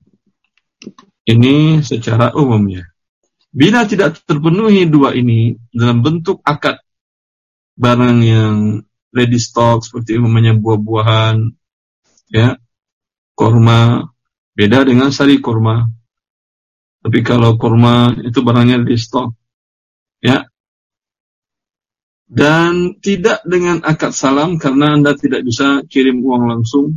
Ini secara umumnya. Bila tidak terpenuhi dua ini dalam bentuk akad barang yang ready stock seperti umumnya buah-buahan, ya, kurma, beda dengan sari kurma. Tapi kalau kurma itu barangnya ready stock, ya. Dan tidak dengan akad salam karena Anda tidak bisa kirim uang langsung.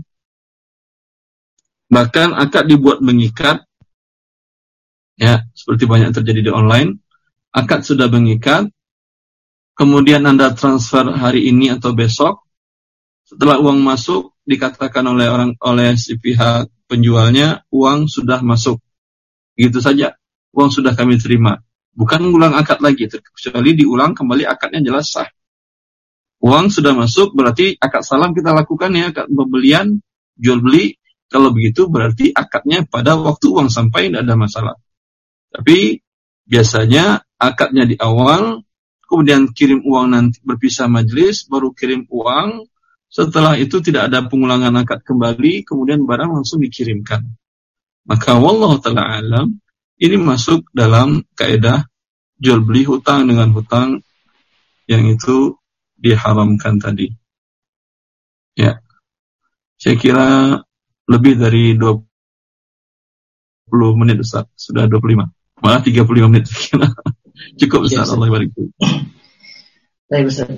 Bahkan akad dibuat mengikat. Ya, seperti banyak terjadi di online, akad sudah mengikat, kemudian Anda transfer hari ini atau besok, setelah uang masuk dikatakan oleh si pihak penjualnya, uang sudah masuk, gitu saja, uang sudah kami terima, bukan mengulang akad lagi, kecuali diulang kembali akadnya jelas sah. Uang sudah masuk berarti akad salam kita lakukan ya, akad pembelian, jual beli. Kalau begitu berarti akadnya pada waktu uang sampai tidak ada masalah. Tapi biasanya akadnya di awal, kemudian kirim uang nanti berpisah majelis, baru kirim uang. Setelah itu tidak ada pengulangan akad kembali, kemudian barang langsung dikirimkan. Maka wallahu ta'ala alam, ini masuk dalam kaidah jual beli hutang dengan hutang yang itu diharamkan tadi. Ya, saya kira lebih dari 20 menit Ustaz, sudah 25. Malah 35 menit. Cukup Ustaz, Allah barik. Baik Ustaz.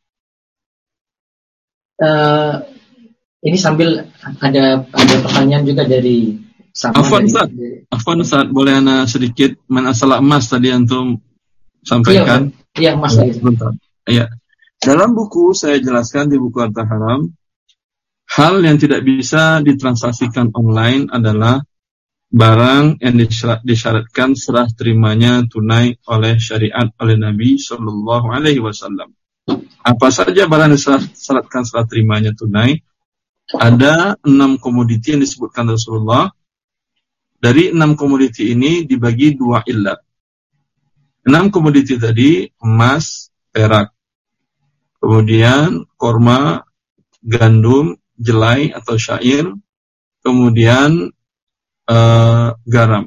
Ini sambil ada pertanyaan juga dari Afwan Ustaz, boleh ana sedikit masalah emas tadi antum sampaikan? Iya, emas tadi. Iya. Dalam buku saya jelaskan di buku Harta Haram, hal yang tidak bisa ditransaksikan online adalah barang yang disyaratkan serah terimanya tunai oleh syariat oleh Nabi Sallallahu Alaihi Wasallam. Apa saja barang yang disyaratkan serah terimanya tunai? Ada 6 komoditi yang disebutkan Rasulullah. Dari 6 komoditi ini dibagi 2 illat. 6 komoditi tadi emas, perak, kemudian korma, gandum, jelai atau syair, kemudian garam.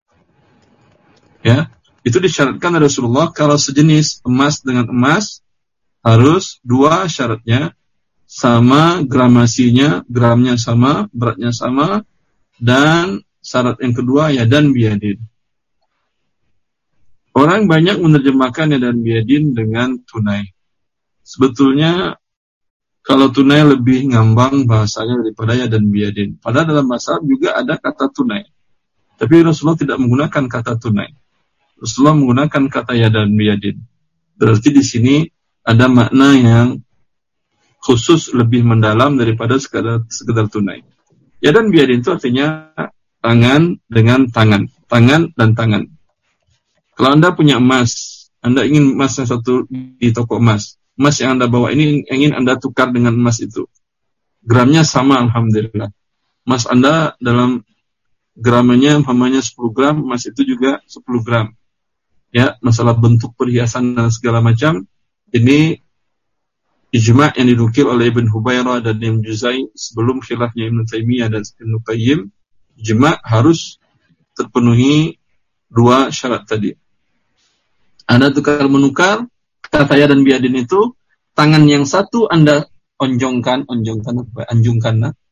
Ya, itu disyaratkan oleh Rasulullah. Kalau sejenis emas dengan emas harus 2 syaratnya, sama gramasinya, gramnya sama, beratnya sama, dan syarat yang kedua yadan biyadin. Orang banyak menerjemahkan yadan biyadin dengan tunai. Sebetulnya kalau tunai lebih ngambang bahasanya daripada yadan biyadin. Padahal dalam bahasa juga ada kata tunai. Tapi Rasulullah tidak menggunakan kata tunai. Rasulullah menggunakan kata yadan biyadin. Berarti di sini ada makna yang khusus lebih mendalam daripada sekedar tunai. Yadan biyadin itu artinya tangan dengan tangan. Tangan dan tangan. Kalau Anda punya emas, Anda ingin emas yang satu di toko emas. Emas yang Anda bawa ini ingin Anda tukar dengan emas itu. Gramnya sama, alhamdulillah. Emas Anda dalam gramnya, umpamanya 10 gram, emas itu juga 10 gram. Ya, masalah bentuk perhiasan dan segala macam, ini ijma' yang dinukil oleh Ibn Hubairah dan Ibn Juzai sebelum khilafnya Ibn Taimiyah dan Ibn Qayyim. Ijma' harus terpenuhi 2 syarat tadi. Anda tukar menukar, kata yadan biyadin itu, tangan yang satu Anda anjungkan,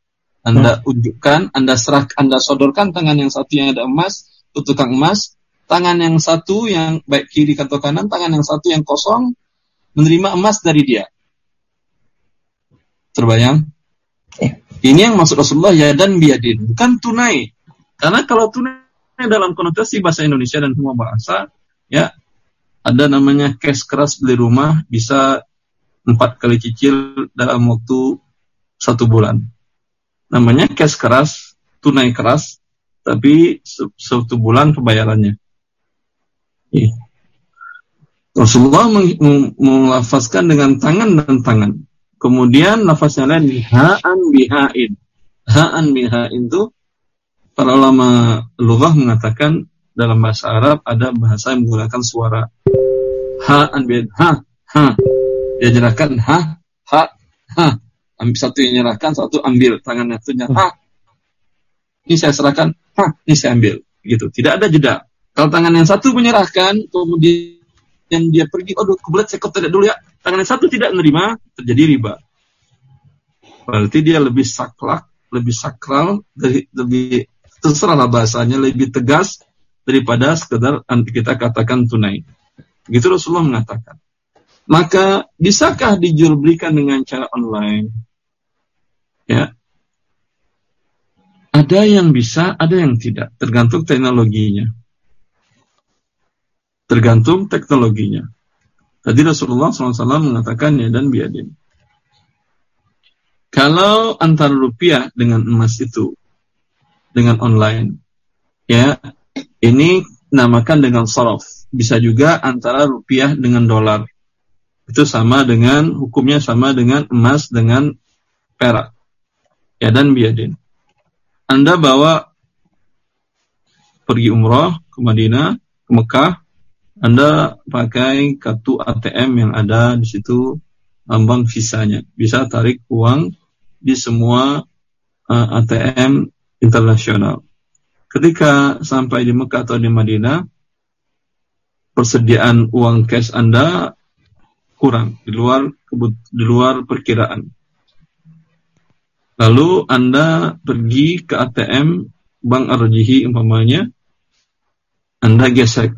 Anda unjukkan, Anda sodorkan tangan yang satu yang ada emas, ke tukang emas, tangan yang satu yang baik kiri atau kanan, tangan yang satu yang kosong menerima emas dari dia. Terbayang? Ini yang maksud Rasulullah yadan biyadin, bukan tunai. Karena kalau tunai dalam konotasi bahasa Indonesia dan semua bahasa, ya ada namanya cash keras beli rumah bisa 4 kali cicil dalam waktu 1 bulan. Namanya cash keras, tunai keras, tapi 1 bulan pembayarannya. Rasulullah melafazkan dengan tangan dan tangan. Kemudian lafaznya lain ha'an biha'in. Ha'an biha'in itu para ulama lughah mengatakan dalam bahasa Arab ada bahasa yang menggunakan suara ha'an biha'in. Ha. Dia nyerahkan ha. Ambil satu yang nyerahkan, satu ambil tangannya satunya ha. Ini saya serahkan, ha, ini saya ambil. Gitu. Tidak ada jeda. Kalau tangan yang satu menyerahkan, kemudian dia pergi, kebetulan saya tidak dulu ya. Tangan yang satu tidak menerima, terjadi riba. Berarti dia lebih saklak, lebih sakral, lebih terserahlah bahasanya, lebih tegas daripada sekedar kita katakan tunai. Begitu Rasulullah mengatakan. Maka bisakah dijual belikan dengan cara online? Ya. Ada yang bisa, ada yang tidak. Tergantung teknologinya. Tadi Rasulullah SAW mengatakan ya dan biadin. Kalau antara rupiah dengan emas itu, dengan online, ya, ini namakan dengan sorof. Bisa juga antara rupiah dengan dolar. Itu sama dengan, hukumnya sama dengan emas dengan perak. Ya dan biadin. Anda bawa pergi umrah ke Madinah, ke Mekah, Anda pakai kartu ATM yang ada di situ, lambang visanya. Bisa tarik uang di semua ATM internasional. Ketika sampai di Mekah atau di Madinah, persediaan uang cash Anda kurang, di luar perkiraan. Lalu Anda pergi ke ATM Bank Ar-Rajhi umpamanya, Anda gesek.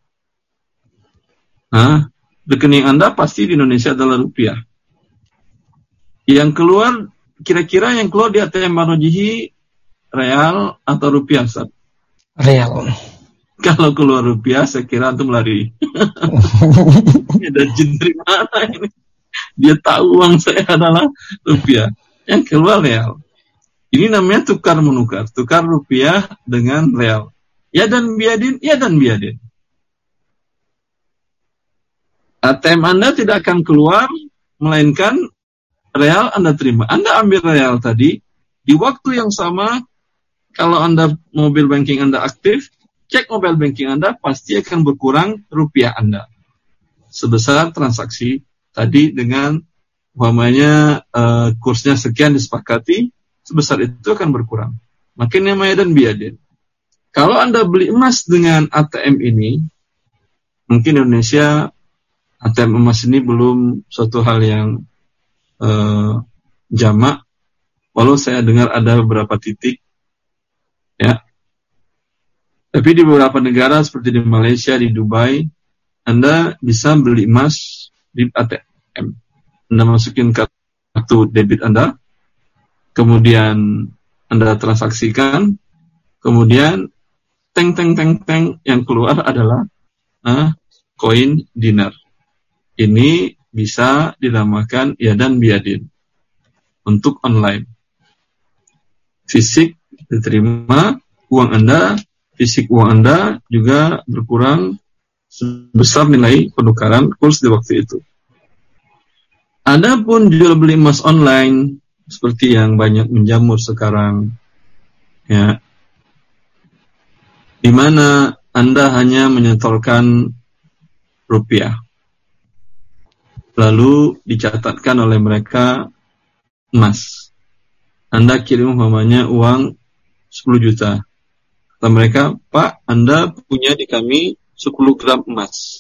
Rekening Anda pasti di Indonesia adalah rupiah. Yang keluar, kira-kira yang keluar di ATM Bank Ar-Rajhi real atau rupiah, Ustaz? Real. Kalau keluar rupiah, saya kira antum lari. Ada jin dari mana ini? Dia tahu uang saya adalah rupiah. Yang keluar real. Ini namanya tukar menukar. Tukar rupiah dengan real. Ya dan biadin. ATM Anda tidak akan keluar, melainkan real Anda terima. Anda ambil real tadi, di waktu yang sama, kalau Anda mobile banking Anda aktif, cek mobile banking Anda, pasti akan berkurang rupiah Anda. Sebesar transaksi tadi dengan umpamanya kursnya sekian disepakati, sebesar itu akan berkurang. Makin namanya dan biadin. Kalau Anda beli emas dengan ATM ini, mungkin Indonesia ATM emas ini belum suatu hal yang jamak. Walau saya dengar ada beberapa titik, ya. Tapi di beberapa negara seperti di Malaysia, di Dubai, Anda bisa beli emas di ATM. Anda masukin kartu debit Anda, kemudian Anda transaksikan, kemudian teng yang keluar adalah koin dinar. Ini bisa dinamakan yadan biadin untuk online. Fisik diterima uang Anda, fisik uang Anda juga berkurang sebesar nilai penukaran kurs di waktu itu. Adapun jual beli emas online seperti yang banyak menjamur sekarang, ya, di mana Anda hanya menyetorkan rupiah, lalu dicatatkan oleh mereka emas. Anda kirim umpamanya uang 10 juta. Kata mereka, Pak, Anda punya di kami 10 gram emas.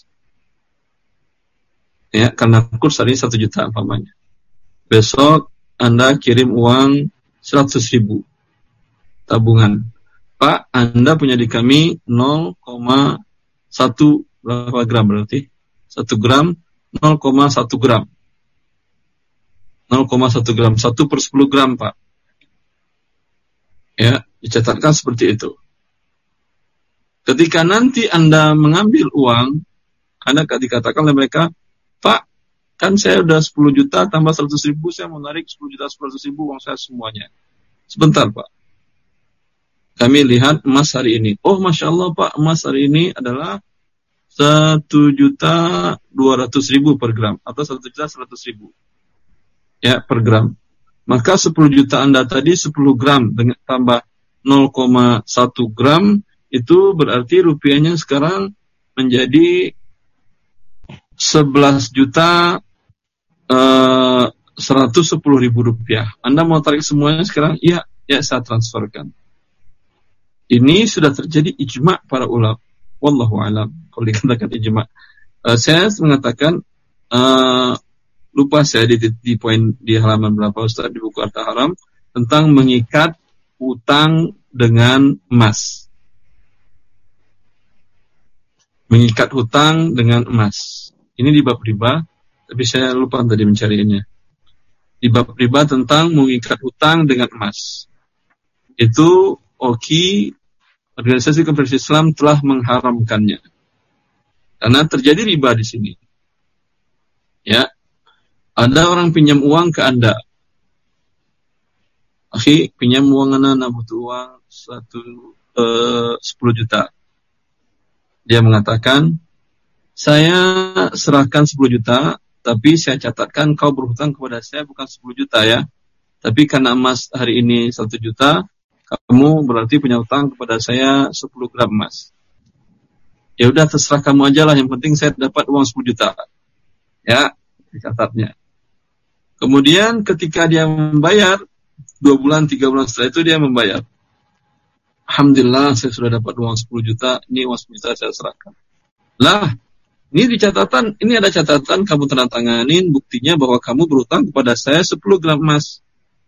Ya, karena kurs hari 1 juta umpamanya. Besok Anda kirim uang 100.000 tabungan. Pak, Anda punya di kami 0,1 berapa gram berarti? 1 gram 0,1 gram. 0,1 gram, 1/10 gram, Pak. Ya, dicatatkan seperti itu. Ketika nanti Anda mengambil uang, Anda dikatakan oleh mereka, Pak, kan saya udah 10 juta tambah 100 ribu, saya mau narik 10 juta 100 ribu uang saya semuanya. Sebentar, Pak. Kami lihat emas hari ini. Oh, Masya Allah, Pak, emas hari ini adalah 1.200.000 per gram atau 1.100.000 ya per gram. Maka 10 juta Anda tadi 10 gram dengan tambah 0,1 gram itu berarti rupiahnya sekarang menjadi 11 juta 110.000 rupiah. Anda mau tarik semuanya sekarang? Iya, ya saya transferkan. Ini sudah terjadi ijma' para ulama. Wallahu a'lam. Kalau dikatakan ijma', saya mengatakan lupa saya di poin di halaman berapa Ustaz di buku Harta Haram tentang mengikat hutang dengan emas. Mengikat hutang dengan emas. Ini di bab riba, tapi saya lupa tadi mencarinya. Di bab riba tentang mengikat hutang dengan emas. Itu OKI, Organisasi Konferensi Islam, telah mengharamkannya. Karena terjadi riba di sini. Ya. Ada orang pinjam uang ke Anda. Akhi, pinjam uang Anda butuh uang 10 juta. Dia mengatakan, saya serahkan 10 juta, tapi saya catatkan kau berhutang kepada saya bukan 10 juta ya. Tapi karena emas hari ini 1 juta, kamu berarti punya hutang kepada saya 10 gram emas. Ya udah terserah kamu aja lah, yang penting saya dapat uang 10 juta. Ya, dicatatnya. Kemudian ketika dia membayar 2 bulan, 3 bulan setelah itu dia membayar. Alhamdulillah saya sudah dapat uang 10 juta, ini uang 10 juta saya serahkan. Lah, ini di catatan, ini ada catatan kamu tandatanganin buktinya bahwa kamu berhutang kepada saya 10 gram emas.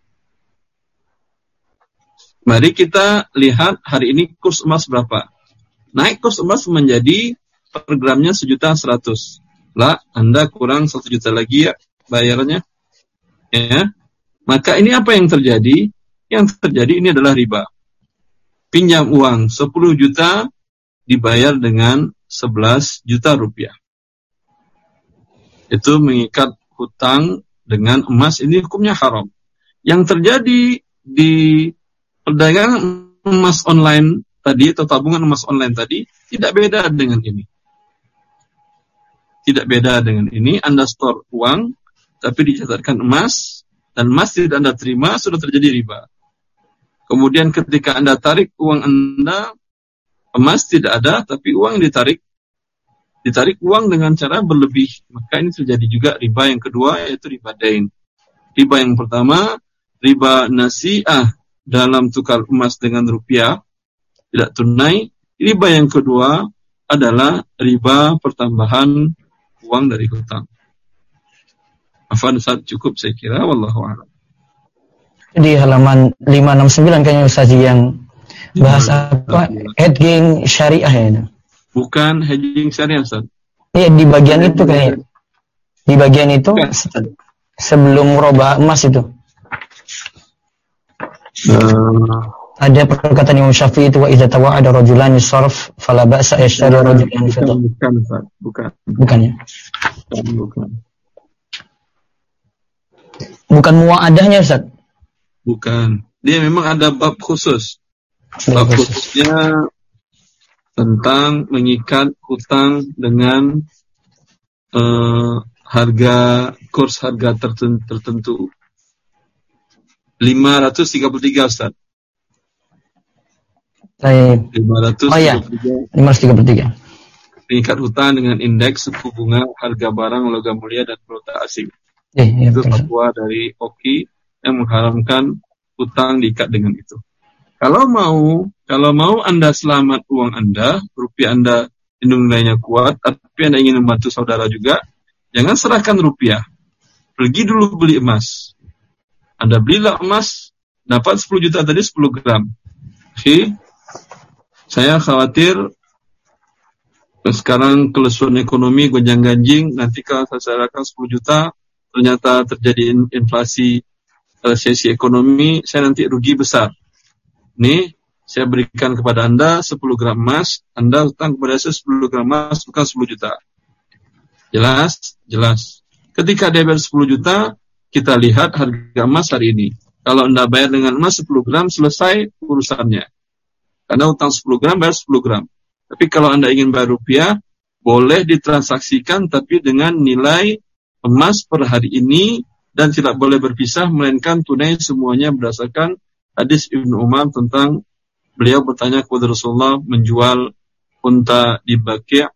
Mari kita lihat hari ini kurs emas berapa. Naik kurs emas menjadi per gramnya 1.100.000. Lah, Anda kurang 1 juta lagi ya bayarnya. Ya, maka ini apa yang terjadi? Yang terjadi ini adalah riba. Pinjam uang 10 juta dibayar dengan 11 juta rupiah. Itu mengikat hutang dengan emas, ini hukumnya haram. Yang terjadi di perdagangan emas online tadi atau tabungan emas online tadi tidak beda dengan ini. Tidak beda dengan ini. Anda store uang tapi dicatatkan emas, dan emas tidak Anda terima, sudah terjadi riba. Kemudian ketika Anda tarik uang Anda, emas tidak ada, tapi uang yang ditarik uang dengan cara berlebih. Maka ini terjadi juga riba yang kedua, yaitu riba dain. Riba yang pertama, riba nasi'ah dalam tukar emas dengan rupiah, tidak tunai. Riba yang kedua adalah riba pertambahan uang dari hutang. Afan Ustaz, cukup saya kira, wallahu a'lam. Di halaman 569 kayaknya Ustaz yang bahas apa? Hedging syariah ya. Bukan hedging syariah Ustaz. Iya, di bagian itu kayaknya. Di bagian itu sebelum merubah emas itu. Ada perkataan Imam Syafi'i itu, wa idza tawa'ada rajulan yusarf fala ba'sa yashtari rajulan fiddah. Bukan Ustaz, bukan. Bukan ya? Bukan. Bukan mua'adahnya Ustaz. Bukan. Dia memang ada bab khusus. Bab khususnya tentang mengikat hutang dengan kurs harga tertentu. 533 Ustaz. Baik. 533. Oh iya, 533. Mengikat hutang dengan indeks suku bunga harga barang logam mulia dan valuta asing. Iya, Itu fatwa dari OKI yang mengharamkan hutang diikat dengan itu. Kalau mau Anda selamat uang Anda, rupiah Anda nilainya kuat, tapi Anda ingin membantu saudara juga, jangan serahkan rupiah. Pergi dulu beli emas. Anda belilah emas, dapat 10 juta tadi 10 gram. Oke, saya khawatir Sekarang kelesuan ekonomi gonjang-ganjing, nanti kalau saya serahkan 10 juta, ternyata terjadi inflasi, resesi ekonomi, saya nanti rugi besar. Nih, saya berikan kepada Anda 10 gram emas, Anda hutang kepada saya 10 gram emas, bukan 10 juta. Jelas? Jelas. Ketika dia bayar 10 juta, kita lihat harga emas hari ini. Kalau Anda bayar dengan emas 10 gram, selesai urusannya. Karena hutang 10 gram, bayar 10 gram. Tapi kalau Anda ingin bayar rupiah, boleh ditransaksikan tapi dengan nilai emas per hari ini dan tidak boleh berpisah, melainkan tunai semuanya berdasarkan hadis Ibnu Umar tentang beliau bertanya kepada Rasulullah menjual unta di Baqi'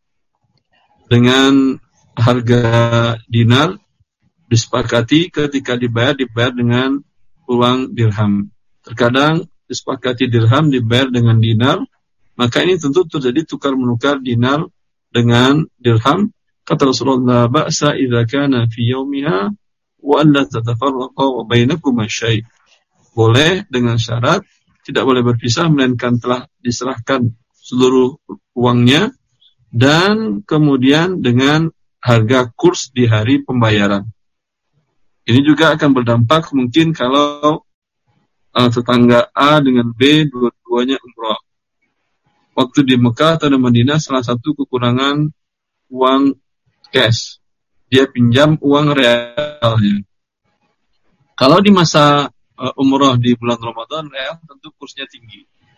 dengan harga dinar, disepakati ketika dibayar dengan uang dirham. Terkadang disepakati dirham dibayar dengan dinar, maka ini tentu terjadi tukar menukar dinar dengan dirham. Kata Rasulullah, ba'sa idza kana fi yaumiha wa an la tatafarraqa wa bainakum syai'. Boleh dengan syarat tidak boleh berpisah, melainkan telah diserahkan seluruh uangnya dan kemudian dengan harga kurs di hari pembayaran. Ini juga akan berdampak mungkin kalau tetangga A dengan B dua-duanya umrah. Waktu di Mekah atau di Madinah salah satu kekurangan uang cash. Dia pinjam uang realnya. Kalau di masa umrah di bulan Ramadan, real tentu kursnya tinggi.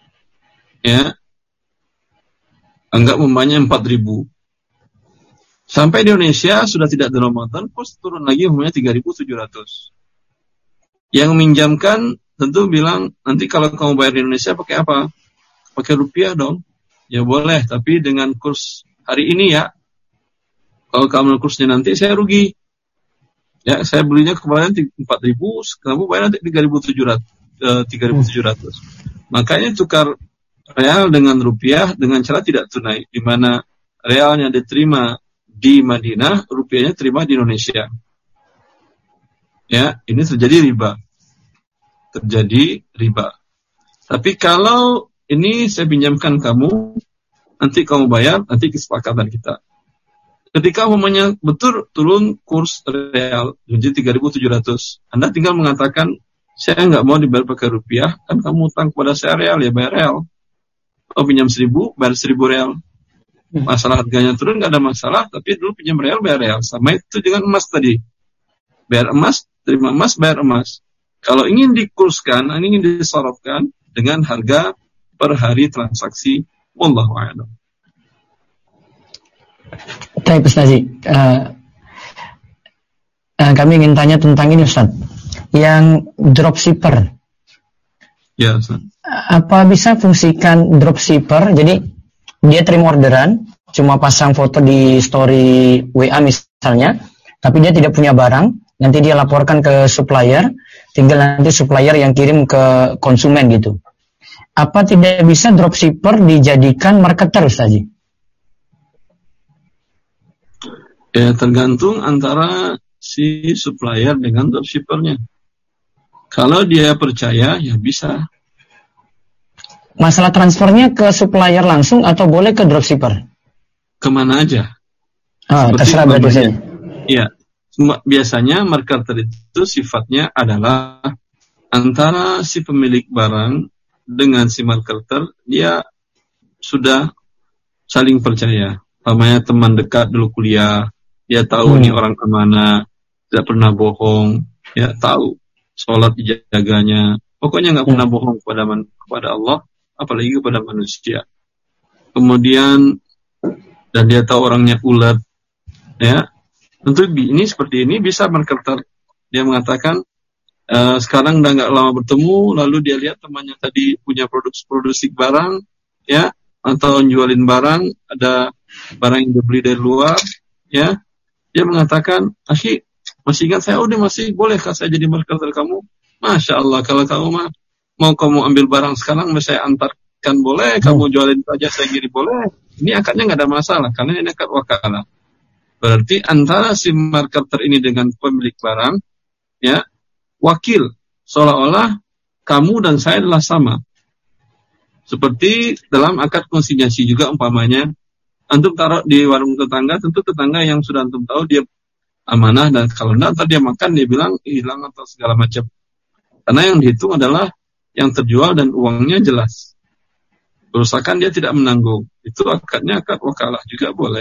Ya. Anggap umpamanya 4.000. Sampai di Indonesia sudah tidak di Ramadan, kurs turun lagi umpamanya 3.700. Yang meminjamkan tentu bilang, nanti kalau kamu bayar di Indonesia pakai apa? Pakai rupiah dong. Ya boleh, tapi dengan kurs hari ini ya. Kalau kamu kursnya nanti saya rugi. Ya, saya belinya kemarin 4.000, kamu bayar nanti 3.700. Makanya tukar real dengan rupiah dengan cara tidak tunai, di mana realnya diterima di Madinah, rupiahnya terima di Indonesia. Ya, ini terjadi riba. Tapi kalau ini saya pinjamkan kamu, nanti kamu bayar, nanti kesepakatan kita. Ketika umpamanya betul turun kurs real menjadi 3.700, Anda tinggal mengatakan, saya nggak mau dibayar pakai rupiah, kan kamu utang kepada saya real, ya bayar real. Kalau pinjam 1.000, bayar 1.000 real. Masalah harganya turun nggak ada masalah, tapi dulu pinjam real, bayar real. Sama itu dengan emas tadi. Bayar emas, terima emas, bayar emas. Kalau ingin dikurskan, ingin disorotkan dengan harga per hari transaksi, wallahu a'lam. Baik Ustaz, kami ingin tanya tentang ini Ustaz, yang dropshipper. Ya Ustaz. Apa bisa fungsikan dropshipper? Jadi dia terima orderan, cuma pasang foto di story WA misalnya, tapi dia tidak punya barang, nanti dia laporkan ke supplier, tinggal nanti supplier yang kirim ke konsumen gitu. Apa tidak bisa dropshipper dijadikan marketer Ustaz? Ya tergantung antara si supplier dengan dropshippernya. Kalau dia percaya, ya bisa. Masalah transfernya ke supplier langsung atau boleh ke dropshipper? Kemana aja. Terserah berarti saja. Iya. Biasanya marketer itu sifatnya adalah antara si pemilik barang dengan si marketer, dia sudah saling percaya. Namanya teman dekat dulu kuliah, dia tahu ini orang kemana, tidak pernah bohong, ya tahu sholat dijaganya, pokoknya nggak pernah bohong kepada Allah, apalagi kepada manusia. Kemudian dan dia tahu orangnya ulet, ya. Tentu ini seperti ini bisa marketer. Dia mengatakan sekarang udah nggak lama bertemu, lalu dia lihat temannya tadi punya produksi barang, ya, atau jualin barang, ada barang yang dibeli dari luar, ya, dia mengatakan, "Akhi, masih ingat saya? Udah masih, bolehkah saya jadi marketer kamu? Masya Allah, kalau kamu mau kamu ambil barang sekarang, saya antarkan boleh, kamu jualin saja saya kirim boleh. Ini akadnya nggak ada masalah, karena ini akad wakalah." Berarti antara si marketer ini dengan pemilik barang, ya, wakil, seolah-olah kamu dan saya adalah sama. Seperti dalam akad konsinyasi juga umpamanya, antum taruh di warung tetangga, tentu tetangga yang sudah antum tahu dia amanah, dan kalau enggak ntar dia makan dia bilang hilang atau segala macam. Karena yang dihitung adalah yang terjual dan uangnya jelas. Kerusakan dia tidak menanggung. Itu akadnya akad wakalah juga boleh.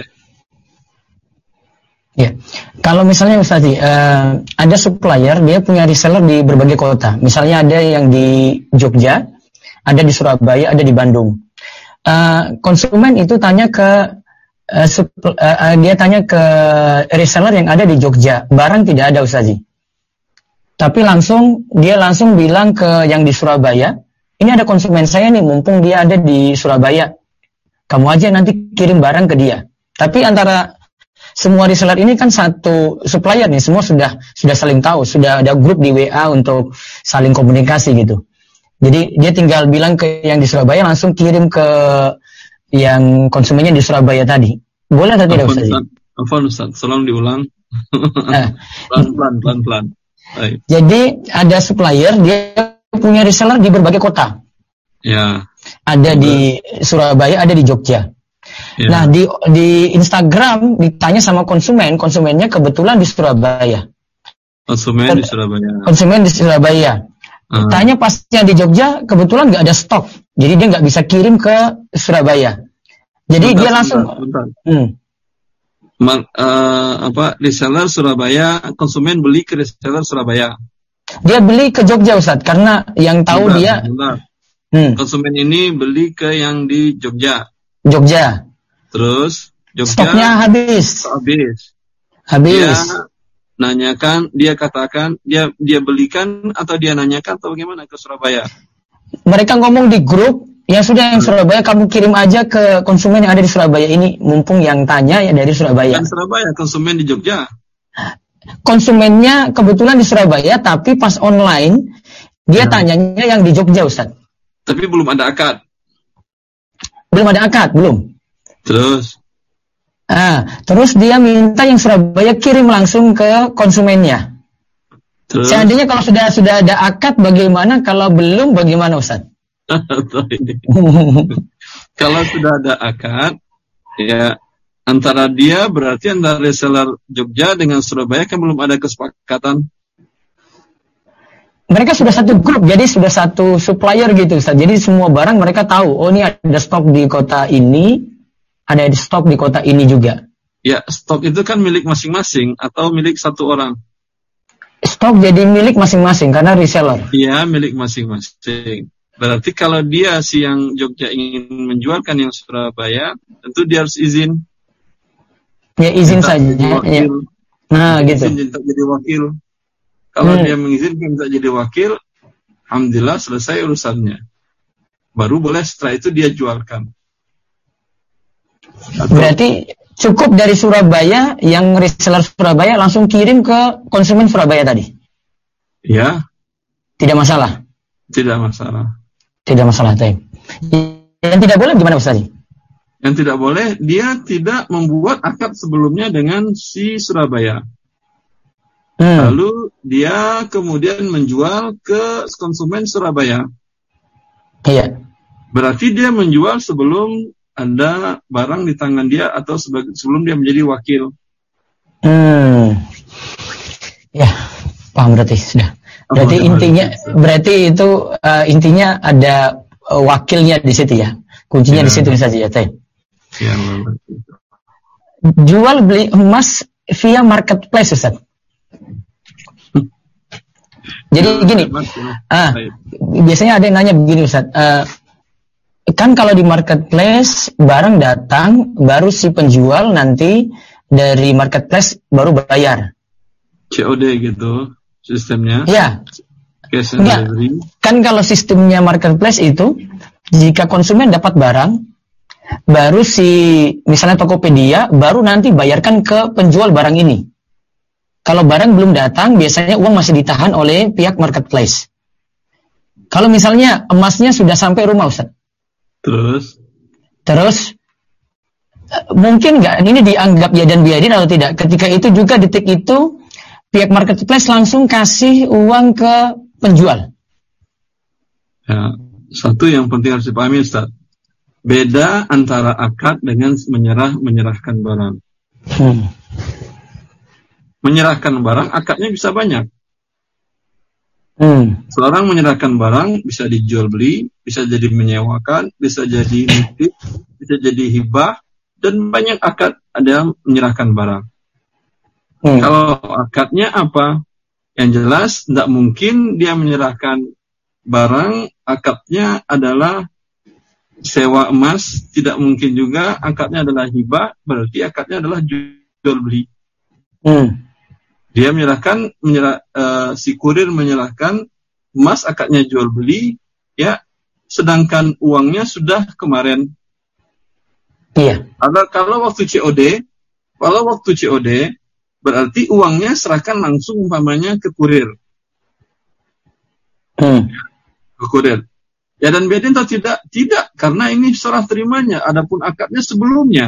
Ya, kalau misalnya Ustaz, ada supplier dia punya reseller di berbagai kota. Misalnya ada yang di Jogja, ada di Surabaya, ada di Bandung. Konsumen itu tanya ke dia tanya ke reseller yang ada di Jogja, barang tidak ada Ustaz. Tapi dia langsung bilang ke yang di Surabaya, ini ada konsumen saya nih, mumpung dia ada di Surabaya, kamu aja nanti kirim barang ke dia. Tapi antara semua reseller ini kan satu supplier nih, semua sudah saling tahu, sudah ada grup di WA untuk saling komunikasi gitu. Jadi dia tinggal bilang ke yang di Surabaya, langsung kirim ke yang konsumennya di Surabaya tadi. Boleh atau tidak Ustaz? Afwan Ustaz, tolong diulang. Pelan-pelan. Jadi ada supplier, dia punya reseller di berbagai kota. Ya. Ada di Surabaya, ada di Jogja. Ya. Nah di Instagram ditanya sama konsumennya kebetulan di Surabaya. Konsumen di Surabaya. Tanya pasnya di Jogja kebetulan nggak ada stok, jadi dia nggak bisa kirim ke Surabaya. Jadi dia langsung. Reseller Surabaya, konsumen beli ke reseller Surabaya. Dia beli ke Jogja Ustaz, karena yang tahu dia. Konsumen ini beli ke yang di Jogja. Terus Jogja stoknya habis. Dia katakan dia belikan atau dia nanyakan atau bagaimana ke Surabaya. Mereka ngomong di grup, yang Surabaya kamu kirim aja ke konsumen yang ada di Surabaya ini, mumpung yang tanya ya dari Surabaya. Kan Surabaya, konsumen di Jogja. Konsumennya kebetulan di Surabaya, tapi pas online dia tanyanya yang di Jogja Ustaz. Tapi belum ada akad. Belum. Terus dia minta yang Surabaya kirim langsung ke konsumennya. Seandainya kalau sudah ada akad bagaimana, kalau belum bagaimana Ustaz? Kalau sudah ada akad, ya antara reseller Jogja dengan Surabaya kan belum ada kesepakatan. Mereka sudah satu grup, jadi sudah satu supplier gitu Ustaz. Jadi semua barang mereka tahu, oh ini ada stok di kota ini, ada stok di kota ini juga. Ya, stok itu kan milik masing-masing atau milik satu orang? Stok jadi milik masing-masing karena reseller. Iya, milik masing-masing. Berarti kalau dia si yang Jogja ingin menjualkan yang Surabaya, tentu dia harus izin. Ya izin saja. Ya. Nah, gitu. Izin jadi wakil. Kalau dia mengizinkan minta jadi wakil, alhamdulillah selesai urusannya. Baru boleh setelah itu dia jualkan. Berarti cukup dari Surabaya, yang reseller Surabaya langsung kirim ke konsumen Surabaya tadi? Ya. Tidak masalah? Tidak masalah. Tidak masalah, Taib. Yang tidak boleh gimana Ustaz? Yang tidak boleh, dia tidak membuat akad sebelumnya dengan si Surabaya. Lalu dia kemudian menjual ke konsumen Surabaya. Iya. Berarti dia menjual sebelum ada barang di tangan dia atau sebelum dia menjadi wakil. Ya, paham berarti sudah. Berarti intinya ada wakilnya di situ ya. Kuncinya di situ saja ya, Teh. Ya, jual beli emas via marketplace Ustaz. Jadi gini, biasanya ada yang nanya begini Ustaz, kan kalau di marketplace barang datang, baru si penjual nanti dari marketplace baru bayar. COD gitu sistemnya? Ya. Kan kalau sistemnya marketplace itu, jika konsumen dapat barang, baru misalnya Tokopedia, baru nanti bayarkan ke penjual barang ini. Kalau barang belum datang, biasanya uang masih ditahan oleh pihak marketplace. Kalau misalnya emasnya sudah sampai rumah Ustaz. Terus mungkin nggak ini dianggap ya dan biadin atau tidak? Ketika itu juga detik itu pihak marketplace langsung kasih uang ke penjual. Ya, satu yang penting harus dipahami Ustaz. Beda antara akad dengan menyerahkan barang. Menyerahkan barang, akadnya bisa banyak. Seorang menyerahkan barang bisa dijual beli, bisa jadi menyewakan, bisa jadi nitip, bisa jadi hibah, dan banyak akad ada menyerahkan barang. Kalau akadnya apa? Yang jelas, tidak mungkin dia menyerahkan barang, akadnya adalah sewa emas, tidak mungkin juga akadnya adalah hibah, berarti akadnya adalah jual beli. Dia si kurir menyerahkan emas, akadnya jual beli, ya, sedangkan uangnya sudah kemarin. Iya. Kalau waktu COD, berarti uangnya serahkan langsung umpamanya ke kurir. Ke kurir. Ya, dan biadin atau tidak? Tidak, karena ini serah terimanya, adapun akadnya sebelumnya.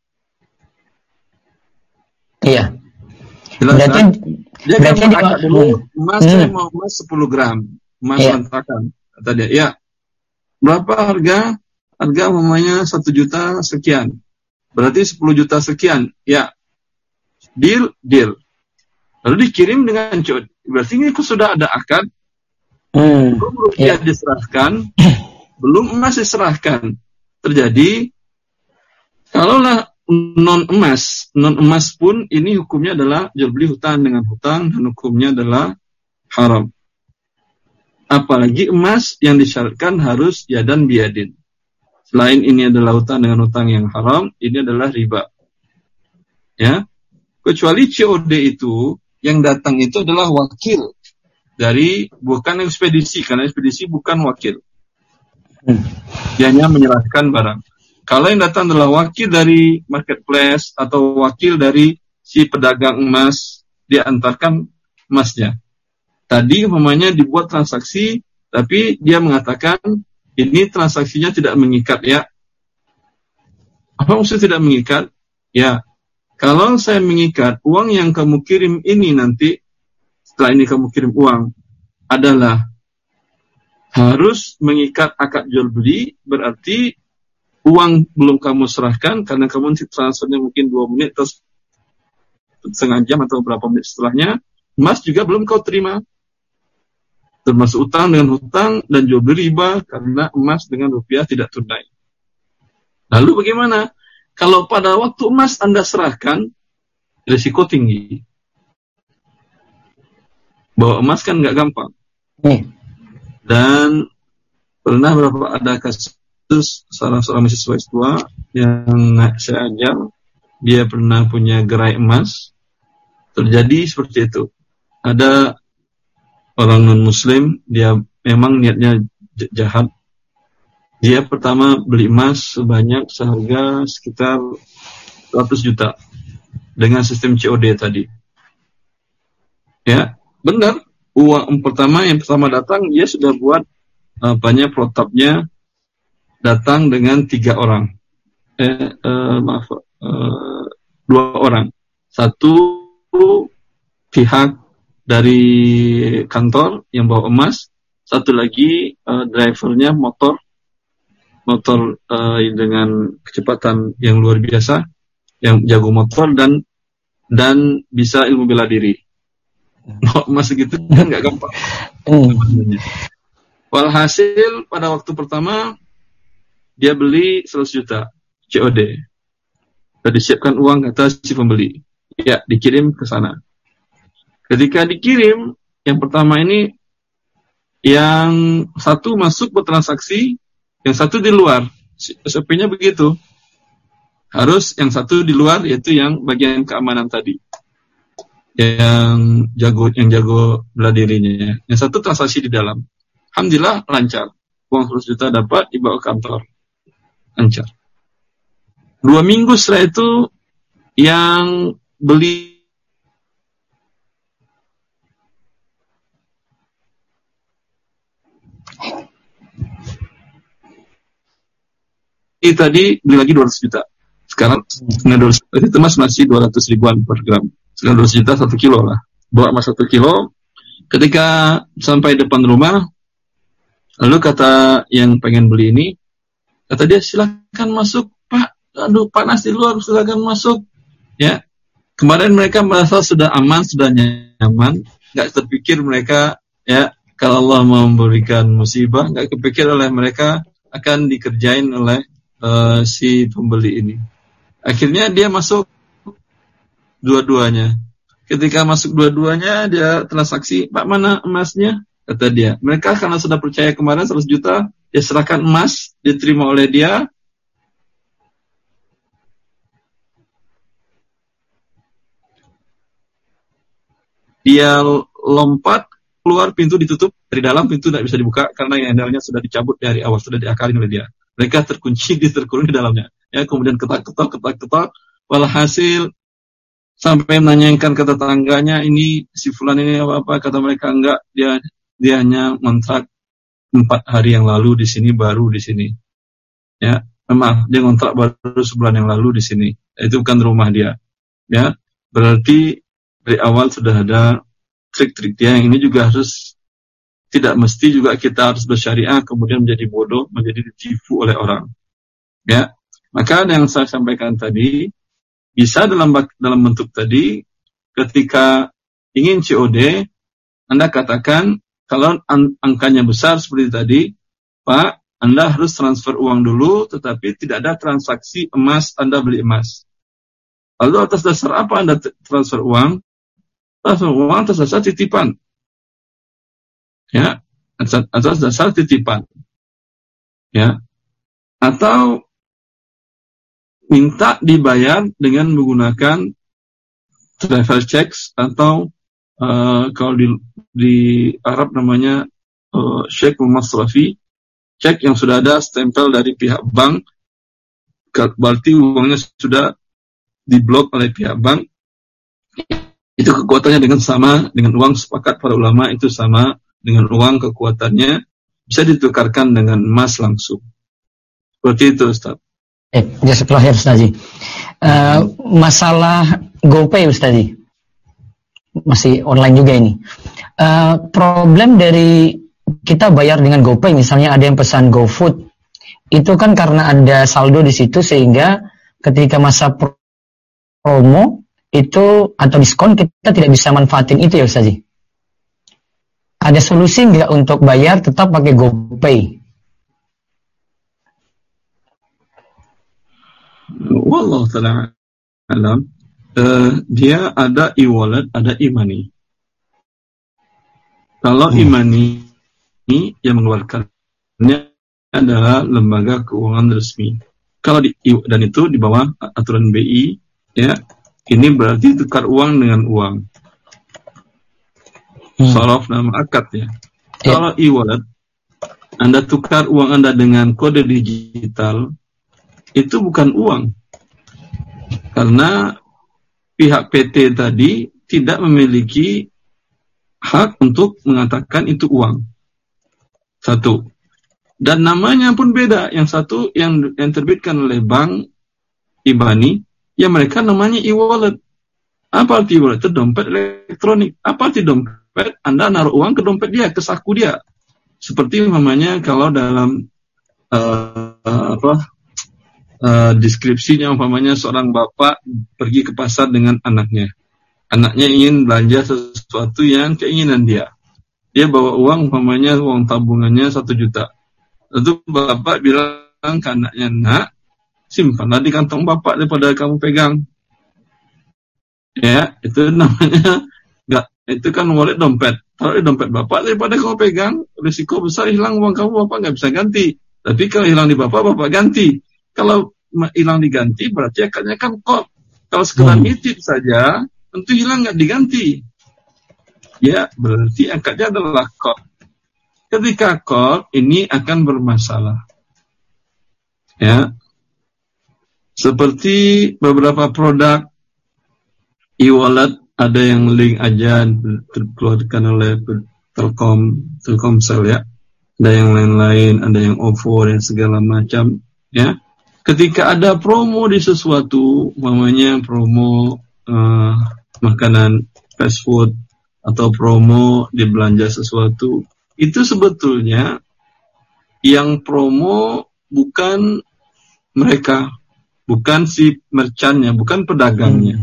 Iya. Jelas, berarti kan? Dia berarti kan akad dulu, emas saya mau emas 10 gram, emas lentakan. Kata dia, ya, berapa harga? Harga umpamanya 1 juta sekian. Berarti 10 juta sekian. Ya, deal. Lalu dikirim dengan COD. Berarti ini sudah ada akad. Belum rupiah diserahkan, belum emas diserahkan. Terjadi, kalaulah non emas pun ini hukumnya adalah jual beli hutang dengan hutang, dan hukumnya adalah haram. Apalagi emas yang disyaratkan harus yadan biadin. Selain ini adalah hutang dengan hutang yang haram, ini adalah riba. Ya, kecuali COD itu yang datang itu adalah wakil dari, bukan ekspedisi, karena ekspedisi bukan wakil. Dia hanya menyerahkan barang. Kalau yang datang adalah wakil dari marketplace atau wakil dari si pedagang emas, dia antarkan emasnya. Tadi umpamanya dibuat transaksi, tapi dia mengatakan ini transaksinya tidak mengikat, ya. Apa maksudnya tidak mengikat? Ya, kalau saya mengikat uang yang kamu kirim ini nanti, setelah ini kamu kirim uang, adalah harus mengikat akad jual beli, berarti uang belum kamu serahkan, karena kamu transfernya mungkin 2 menit atau setengah jam atau berapa menit setelahnya, emas juga belum kau terima. Termasuk utang dengan hutang dan jual beli riba, karena emas dengan rupiah tidak tunai. Lalu bagaimana? Kalau pada waktu emas Anda serahkan, risiko tinggi. Bawa emas kan nggak gampang. Dan pernah ada kasus seorang mahasiswa S2 yang saya ajar, dia pernah punya gerai emas. Terjadi seperti itu. Ada orang non-muslim, dia memang niatnya jahat. Dia pertama beli emas seharga sekitar 100 juta dengan sistem COD tadi. Ya, benar. Yang pertama datang, dia sudah buat protapnya, datang dengan 3 orang. 2 orang. Satu pihak dari kantor yang bawa emas, satu lagi drivernya motor dengan kecepatan yang luar biasa, yang jago motor dan bisa ilmu bela diri. Emas segitu kan nggak gampang. Walhasil pada waktu pertama dia beli 100 juta COD. Sudah disiapkan uang, kata si pembeli. Ya, dikirim ke sana. Ketika dikirim, yang pertama ini, yang satu masuk bertransaksi, yang satu di luar. SOP-nya begitu. Harus yang satu di luar, yaitu yang bagian keamanan tadi. Yang jago bela dirinya. Yang satu transaksi di dalam. Alhamdulillah lancar. Uang 100 juta dapat, dibawa ke kantor. Lancar. 2 minggu setelah itu, yang beli tadi beli lagi 200 juta. Sekarang itu emas masih 200 ribuan per gram. Sekarang 200 juta 1 kilo lah. Bawa emas 1 kilo. Ketika sampai depan rumah, lalu kata yang pengen beli ini, Kata dia, silakan masuk Pak, aduh panas di luar, silakan masuk. Ya, kemarin mereka merasa sudah aman, sudah nyaman, nggak terpikir mereka, ya, kalau Allah memberikan musibah, nggak kepikir oleh mereka akan dikerjain oleh si pembeli ini. Akhirnya dia masuk dua-duanya. Ketika masuk dua-duanya, dia transaksi, Pak, mana emasnya? Kata dia, mereka karena sudah percaya kemarin 100 juta, dia serahkan emas, diterima oleh dia. Dia lompat, keluar, pintu ditutup, dari dalam pintu tidak bisa dibuka, karena handle-nya sudah dicabut dari awal, sudah diakalin oleh dia. Mereka terkunci, terkurung di dalamnya. Ya, kemudian ketak-ketak, walhasil, sampai menanyakan ke tetangganya, ini si fulan ini apa-apa, kata mereka enggak, dia hanya ngontrak 4 hari yang lalu di sini, baru di sini. Ya, maaf, dia ngontrak baru sebulan yang lalu di sini. Itu bukan rumah dia. Ya, berarti dari awal sudah ada trik-trik dia. Yang ini juga harus, tidak mesti juga kita harus bersyariah kemudian menjadi bodoh, menjadi ditipu oleh orang. Ya, maka yang saya sampaikan tadi, bisa dalam bentuk tadi, ketika ingin COD, Anda katakan, kalau angkanya besar seperti tadi, Pak, Anda harus transfer uang dulu, tetapi tidak ada transaksi emas, Anda beli emas. Lalu atas dasar apa Anda transfer uang? Transfer uang atas dasar titipan. Ya, atas dasar titipan. Ya, atau minta dibayar dengan menggunakan travel checks atau kalau di Arab namanya cek masrafi, cek yang sudah ada stempel dari pihak bank, berarti uangnya sudah diblok oleh pihak bank. Itu kekuatannya sama dengan uang, sepakat para ulama itu sama dengan uang, kekuatannya bisa ditukarkan dengan emas langsung. Seperti itu, Ustaz. Jazakallah khair Ustaz. Masalah GoPay Ustaz, masih online juga ini. Problem dari kita bayar dengan GoPay, misalnya ada yang pesan GoFood, itu kan karena ada saldo di situ, sehingga ketika masa promo itu atau diskon kita tidak bisa manfaatin itu ya Ustaz. Ada solusi nggak untuk bayar tetap pakai GoPay? Wallahu ta'ala alam. Dia ada e-wallet, ada e-money. Kalau e-money yang mengeluarkannya adalah lembaga keuangan resmi. Kalau dan itu di bawah aturan BI, ya, ini berarti tukar uang dengan uang. Sorof nama akad ya. Kalau e-wallet, Anda tukar uang Anda dengan kode digital, itu bukan uang. Karena pihak PT tadi tidak memiliki hak untuk mengatakan itu uang. Satu. Dan namanya pun beda. Yang satu yang terbitkan oleh bank IBANI, ya mereka namanya e-wallet. Apa arti e-wallet? Itu dompet elektronik. Apa arti dompet? Anda naruh uang ke dompet dia, ke saku dia. Seperti namanya kalau dalam deskripsinya, umpamanya seorang bapak pergi ke pasar dengan anaknya. Anaknya ingin belanja sesuatu yang keinginan dia. Dia bawa uang, umpamanya uang tabungannya 1 juta. Lalu bapak bilang ke anaknya, nak, simpanlah di kantong bapak daripada kamu pegang. Ya, itu namanya, itu kan wallet dompet. Kalau di dompet bapak daripada kamu pegang, risiko besar hilang uang kamu, bapak nggak bisa ganti. Tapi kalau hilang di bapak ganti. Kalau hilang diganti, berarti akadnya kan kod. Kalau sekedar nitip saja, tentu hilang nggak diganti. Ya, berarti akadnya adalah kod. Ketika kod, ini akan bermasalah. Ya, seperti beberapa produk e-wallet, ada yang link aja dikeluarkan oleh Telkomsel ya. Ada yang lain-lain, ada yang OVO dan segala macam ya. Ketika ada promo di sesuatu, namanya promo makanan fast food atau promo di belanja sesuatu, itu sebetulnya yang promo bukan mereka, bukan si merchantnya, bukan pedagangnya.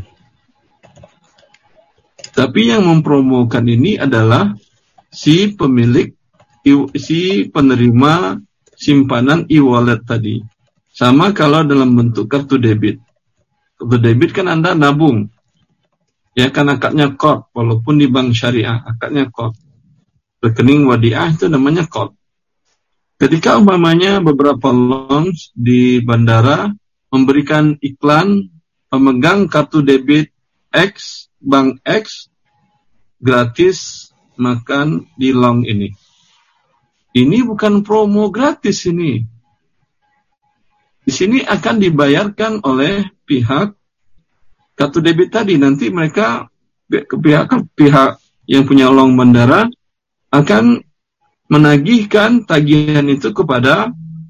Tapi yang mempromokan ini adalah si pemilik, si penerima simpanan e-wallet tadi. Sama kalau dalam bentuk kartu debit. Kartu debit kan Anda nabung. Ya kan akadnya qard, walaupun di bank syariah akadnya qard. Rekening wadiah itu namanya qard. Ketika umpamanya beberapa lounge di bandara memberikan iklan pemegang kartu debit X, bank X, gratis makan di lounge ini. Ini bukan promo gratis ini. Di sini akan dibayarkan oleh pihak kartu debit tadi. Nanti mereka, pihak yang punya lounge bandara akan menagihkan tagihan itu kepada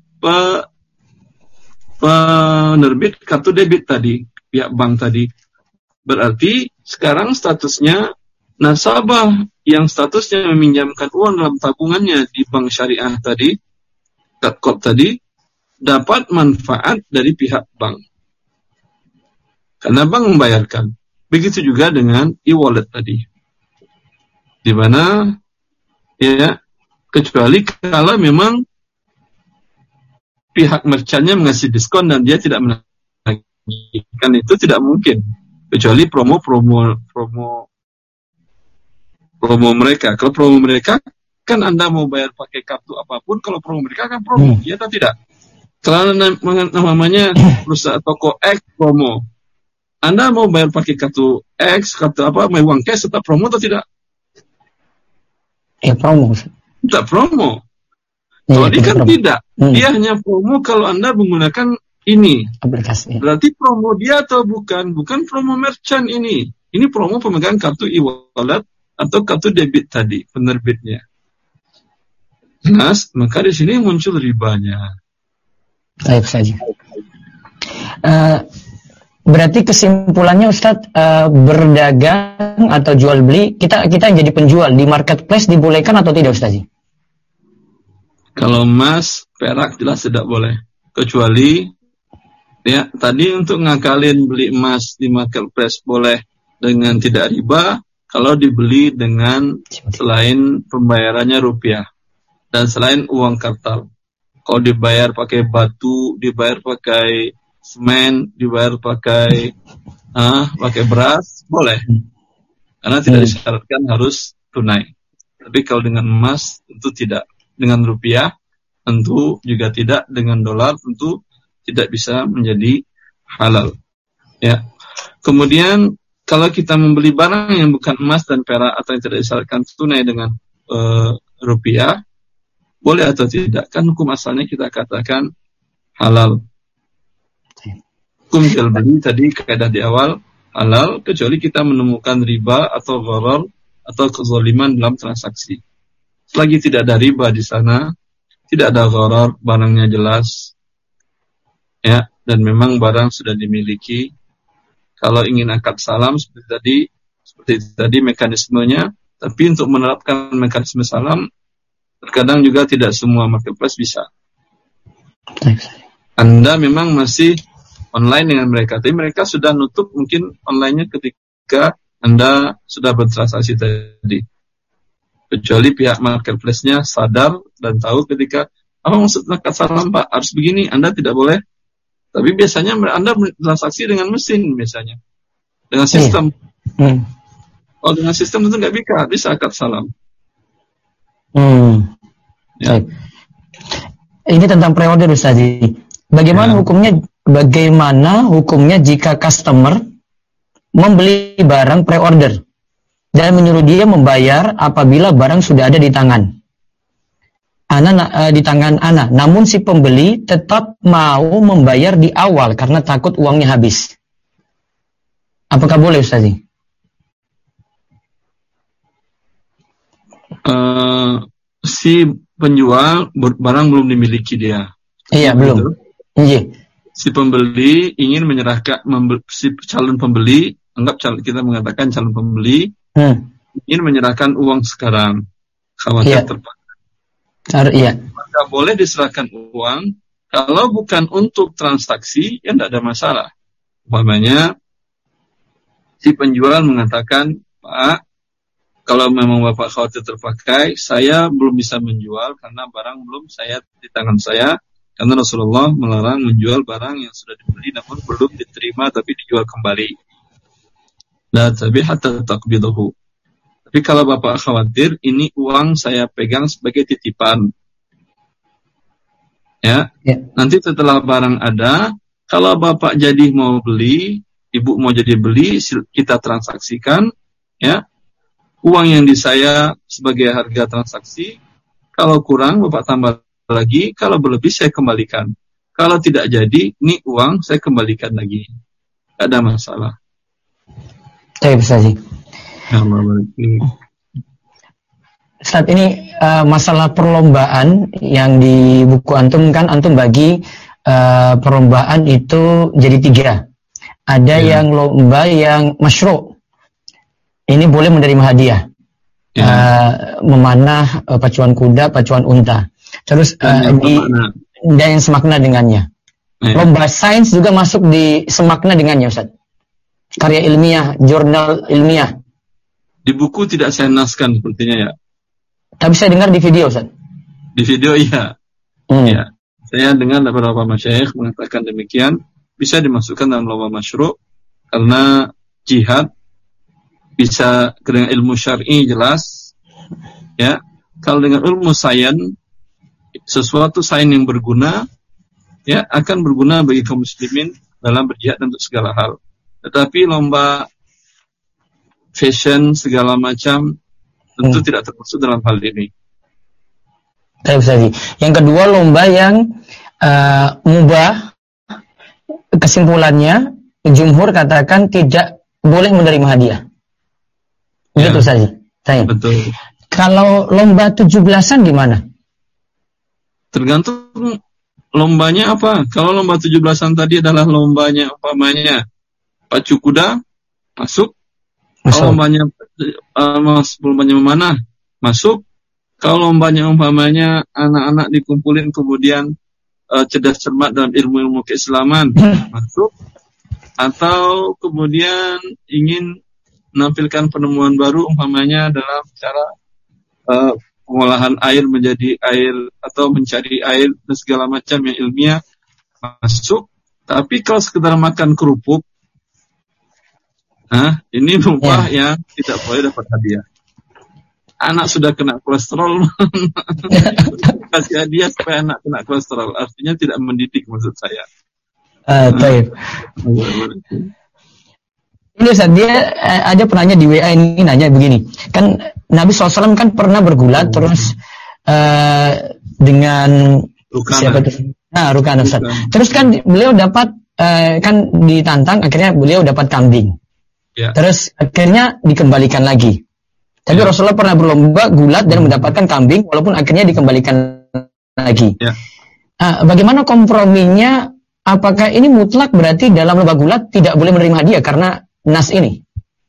penerbit kartu debit tadi, pihak bank tadi. Berarti sekarang statusnya nasabah yang statusnya meminjamkan uang dalam tabungannya di bank syariah tadi, Katkop tadi, dapat manfaat dari pihak bank. Karena bank membayarkan. Begitu juga dengan e-wallet tadi. Di mana, ya, kecuali kalau memang pihak merchantnya mengasih diskon dan dia tidak menagihkan, itu tidak mungkin. Kecuali promo mereka. Kalau promo mereka, kan Anda mau bayar pakai kartu apapun, kalau promo mereka kan promo, ya atau tidak? Kalau namanya perusahaan toko X promo, Anda mau bayar pakai kartu X, kartu apa, mau uang cash, tetap promo atau tidak? Ya promo. Tidak promo. Kalau ini kan tidak. Dia hanya promo kalau Anda menggunakan ini. Aplikasi. Berarti promo dia atau bukan? Bukan promo merchant ini. Ini promo pemegang kartu e-wallet atau kartu debit tadi, penerbitnya. Jelas, maka di sini muncul ribanya. Baik saja. Berarti kesimpulannya Ustadz, berdagang atau jual beli, kita yang jadi penjual di marketplace dibolehkan atau tidak Ustadz? Kalau emas, perak jelas tidak boleh. Kecuali, ya tadi untuk ngakalin beli emas di marketplace boleh dengan tidak riba, kalau dibeli dengan selain pembayarannya rupiah dan selain uang kartal. Kalau dibayar pakai batu, dibayar pakai semen, dibayar pakai beras, boleh. Karena tidak disyaratkan harus tunai. Tapi kalau dengan emas tentu tidak. Dengan rupiah tentu juga tidak. Dengan dolar tentu tidak bisa menjadi halal. Ya. Kemudian kalau kita membeli barang yang bukan emas dan perak atau yang tidak disyaratkan tunai dengan rupiah, boleh atau tidak? Kan hukum asalnya kita katakan halal. Hukum jual beli tadi kaidah di awal halal, kecuali kita menemukan riba atau gharar atau kezaliman dalam transaksi. Selagi tidak ada riba di sana, tidak ada gharar, barangnya jelas, ya, dan memang barang sudah dimiliki. Kalau ingin akad salam seperti tadi mekanismenya, tapi untuk menerapkan mekanisme salam, terkadang juga tidak semua marketplace bisa. Anda memang masih online dengan mereka, tapi mereka sudah nutup mungkin online-nya ketika Anda sudah bertransaksi tadi. Kecuali pihak marketplace-nya sadar dan tahu ketika, apa maksud akad salam Pak? Harus begini, Anda tidak boleh. Tapi biasanya Anda bertransaksi dengan mesin biasanya. Dengan sistem. Oh, dengan sistem tentu nggak bisa akad salam. Ya. Ini tentang pre-order Ustaz. Bagaimana hukumnya jika customer membeli barang pre-order dan menyuruh dia membayar apabila barang sudah ada di tangan Ana, namun si pembeli tetap mau membayar di awal karena takut uangnya habis. Apakah boleh Ustaz? Si penjual barang belum dimiliki dia. Iya, belum. Iya. Si pembeli ingin menyerahkan, si calon pembeli, kita mengatakan calon pembeli, ingin menyerahkan uang sekarang, khawatir terpaksa. Iya. Maka boleh diserahkan uang, Kalau bukan untuk transaksi, ya tidak ada masalah. Umpamanya, si penjual mengatakan, Pak, kalau memang Bapak khawatir terpakai, saya belum bisa menjual karena barang belum di tangan saya. Karena Rasulullah melarang menjual barang yang sudah dibeli namun belum diterima tapi dijual kembali. La tabi' hatta taqbidahu. Tapi kalau Bapak khawatir, ini uang saya pegang sebagai titipan. Ya. Nanti setelah barang ada, kalau Bapak jadi mau beli, Ibu mau jadi beli, kita transaksikan, ya. Uang yang di saya sebagai harga transaksi, kalau kurang Bapak tambah lagi, kalau berlebih saya kembalikan. Kalau tidak jadi, ini uang saya kembalikan lagi. Tidak ada masalah. Saya bisa sih. Saat ini masalah perlombaan yang di buku antum kan antum bagi perlombaan itu jadi 3. Ada yang lomba yang masyru'. Ini boleh menerima hadiah. Memanah pacuan kuda, pacuan unta. Terus dan yang semakna dengannya. Lomba sains juga masuk di semakna dengannya, Ustaz. Karya ilmiah, jurnal ilmiah. Di buku tidak saya naskan sepertinya ya. Tapi saya dengar di video, Ustaz. Di video iya. Ya. Saya dengar beberapa masyayikh mengatakan demikian, bisa dimasukkan dalam lomba masyru' karena jihad bisa dengan ilmu syar'i jelas. Ya. Kalau dengan ilmu sains, sesuatu sains yang berguna, ya akan berguna bagi kaum muslimin dalam berjihad untuk segala hal. Tetapi lomba fashion segala macam tentu tidak termasuk dalam hal ini. Yang kedua lomba yang mubah, kesimpulannya jumhur katakan tidak boleh menerima hadiah. Begitu saja. Betul. Kalau lomba 17-an gimana? Tergantung lombanya apa. Kalau lomba 17-an tadi adalah lombanya umpamanya pacu kuda, masuk. Kalau lombanya memanah, masuk. Kalau lombanya umpamanya anak-anak dikumpulin kemudian cerdas cermat dalam ilmu-ilmu keislaman, masuk. Atau kemudian ingin menampilkan penemuan baru umpamanya dalam cara pengolahan air menjadi air atau mencari air dan segala macam yang ilmiah, masuk. Tapi kalau sekedar makan kerupuk, ini lomba yang tidak boleh dapat hadiah. Anak sudah kena kolesterol, kasih hadiah supaya anak kena kolesterol. Artinya tidak mendidik maksud saya. Baik. Ini Ustaz, dia ada penanya di WA ini nanya begini. Kan Nabi SAW kan pernah bergulat terus dengan Rukana. Siapa itu? Rukana Ustaz. Terus kan beliau dapat kan ditantang, akhirnya beliau dapat kambing. Ya. Terus akhirnya dikembalikan lagi. Tapi Rasulullah pernah berlomba gulat dan mendapatkan kambing, walaupun akhirnya dikembalikan lagi. Ya. Bagaimana komprominya? Apakah ini mutlak berarti dalam lomba gulat tidak boleh menerima hadiah karena nas ini?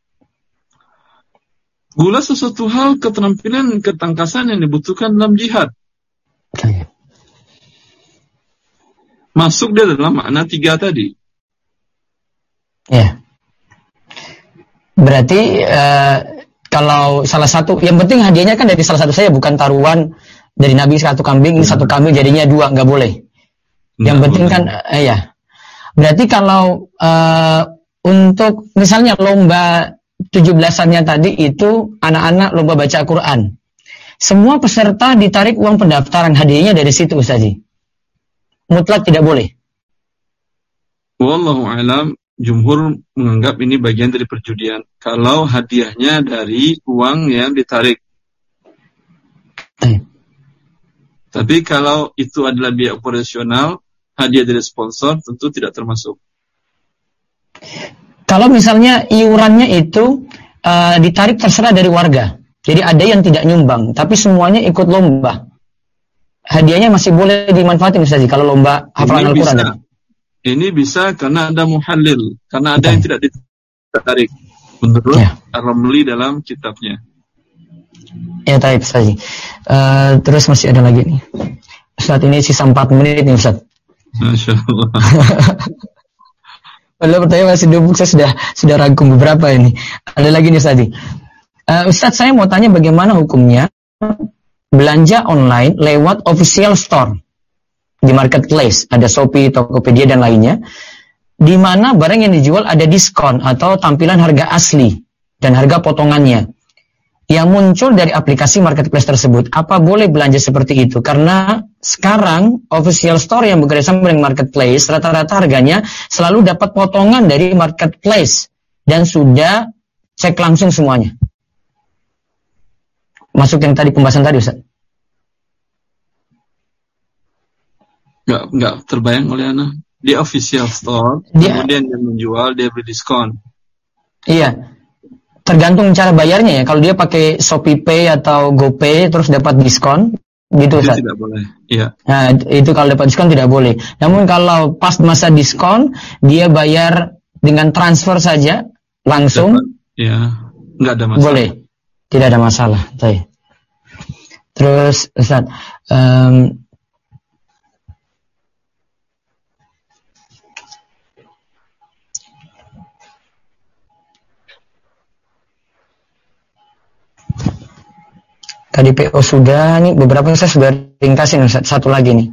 Gulat sesuatu hal keterampilan ketangkasan yang dibutuhkan dalam jihad. Masuk dia dalam makna 3 tadi. Ya. Berarti kalau salah satu, yang penting hadiahnya kan dari salah satu saya, bukan taruhan dari Nabi 1 kambing, ini 1 kambing jadinya 2, nggak boleh. Yang penting kan, ya. Berarti kalau untuk misalnya lomba 17-annya tadi itu anak-anak lomba baca Quran, semua peserta ditarik uang pendaftaran, hadiahnya dari situ Ustaz. Mutlak tidak boleh. Wallahu a'lam. Jumhur menganggap ini bagian dari perjudian. Kalau hadiahnya dari uang yang ditarik. Tapi kalau itu adalah biaya operasional, hadiah dari sponsor tentu tidak termasuk. Kalau misalnya iurannya itu ditarik terserah dari warga. Jadi ada yang tidak nyumbang, tapi semuanya ikut lomba. Hadiahnya masih boleh dimanfaatin Ustaz kalau lomba hafalan Al-Quran tadi. Ini bisa karena ada muhallil, karena ada yang tidak ditarik menurut Ar-Ramli dalam kitabnya. Ya, Ustaz. Terus masih ada lagi nih. Saat ini sisa 4 menit nih Ustaz. Masya Allah. Padahal pertanyaan masih dubuk, saya sudah rangkum beberapa ini. Ada lagi nih tadi. Ustadz, saya mau tanya bagaimana hukumnya belanja online lewat official store di marketplace, ada Shopee, Tokopedia dan lainnya, di mana barang yang dijual ada diskon atau tampilan harga asli dan harga potongannya yang muncul dari aplikasi marketplace tersebut. Apa boleh belanja seperti itu? Karena sekarang official store yang bekerja sama dengan marketplace rata-rata harganya selalu dapat potongan dari marketplace dan sudah cek langsung semuanya. Masuk yang tadi pembahasan tadi, Ustaz. Nggak terbayang oleh Ana. Di official store, kemudian yang menjual dia beri diskon. Iya. Tergantung cara bayarnya ya. Kalau dia pakai Shopee Pay atau GoPay terus dapat diskon, gitu Ustaz. Itu tidak boleh. Iya. Nah, itu kalau dapat diskon tidak boleh. Namun kalau pas masa diskon, dia bayar dengan transfer saja langsung. Ya, nggak ada masalah. Boleh. Tidak ada masalah. Baik. Terus Ustaz, tadi PO sudah, nih beberapa saya sudah ringkasin, satu lagi nih.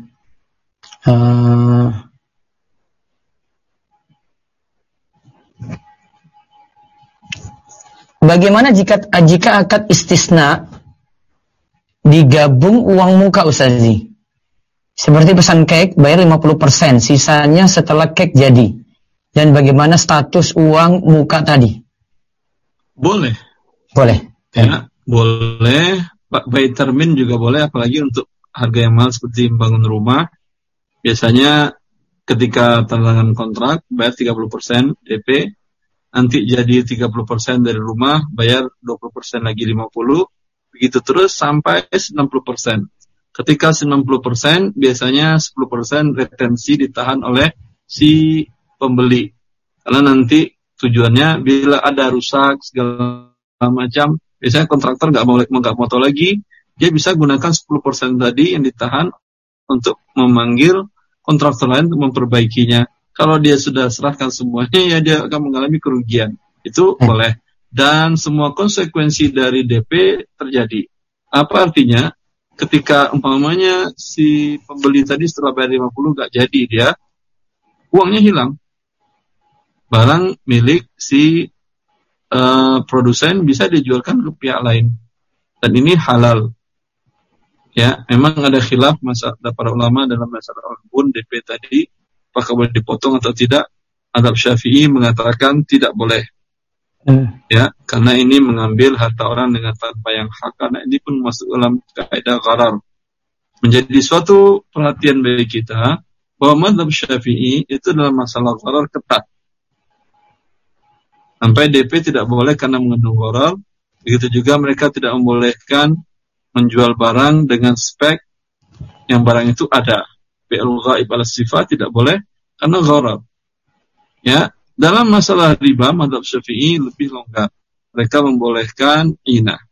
Bagaimana jika akad istisna digabung uang muka, Ustazi? Seperti pesan cake bayar 50%, sisanya setelah cake jadi. Dan bagaimana status uang muka tadi? Boleh. Boleh. Ya, boleh. By termin juga boleh, apalagi untuk harga yang mahal seperti membangun rumah. Biasanya ketika tanda tangan kontrak bayar 30% DP, nanti jadi 30% dari rumah, bayar 20% lagi 50%, begitu terus sampai 90%. Ketika 90%, biasanya 10% retensi ditahan oleh si pembeli. Karena nanti tujuannya bila ada rusak segala macam, biasanya kontraktor nggak mau tahu lagi, dia bisa gunakan 10% tadi yang ditahan untuk memanggil kontraktor lain untuk memperbaikinya. Kalau dia sudah serahkan semuanya, ya dia akan mengalami kerugian. Itu boleh. Dan semua konsekuensi dari DP terjadi. Apa artinya? Ketika umpamanya si pembeli tadi setelah bayar 50 nggak jadi dia, uangnya hilang. Barang milik si produsen bisa dijualkan ke pihak lain, dan ini halal. Ya, memang ada khilaf masalah para ulama dalam masalah al-bun DP tadi, apakah boleh dipotong atau tidak. Mazhab Syafi'i mengatakan tidak boleh. Ya, karena ini mengambil harta orang dengan tanpa yang hak, karena ini pun masuk dalam kaidah gharar. Menjadi suatu perhatian bagi kita bahwa mazhab Syafi'i itu dalam masalah gharar ketat. Sampai DP tidak boleh karena mengandung gharar. Begitu juga mereka tidak membolehkan menjual barang dengan spek yang barang itu ada. Bi'ul ghaib ala sifat tidak boleh karena gharar. Ya, dalam masalah riba mazhab Syafi'i lebih longgar. Mereka membolehkan inah.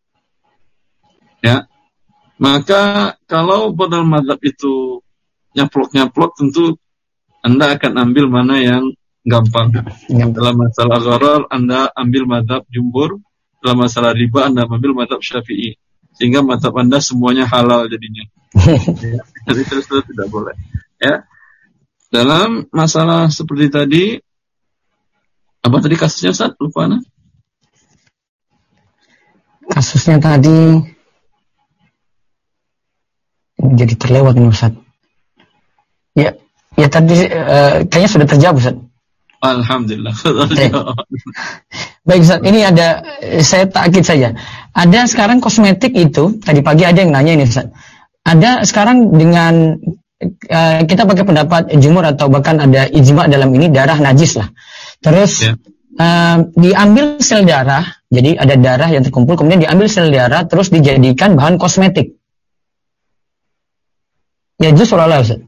Ya. Maka kalau pada mazhab itu nyaplok-nyaplok, tentu Anda akan ambil mana yang gampang. Dalam masalah gharar Anda ambil mazhab jumhur, dalam masalah riba Anda ambil mazhab Syafi'i, sehingga mazhab Anda semuanya halal jadinya. Ya, jadi terus tidak boleh. Ya, dalam masalah seperti tadi, apa tadi kasusnya Ustaz? Lupa Ana? Kasusnya tadi jadi terlewat nih Ustaz. Ya tadi kayaknya sudah terjawab Ustaz. Alhamdulillah. Baik Ustaz, ini ada, saya takkid saja. Ada sekarang kosmetik itu, tadi pagi ada yang nanya ini Ustaz. Ada sekarang dengan kita pakai pendapat jumhur atau bahkan ada ijma dalam ini, darah najis lah. Terus diambil sel darah, jadi ada darah yang terkumpul, kemudian diambil sel darah terus dijadikan bahan kosmetik. Ya justru Allah Ustaz.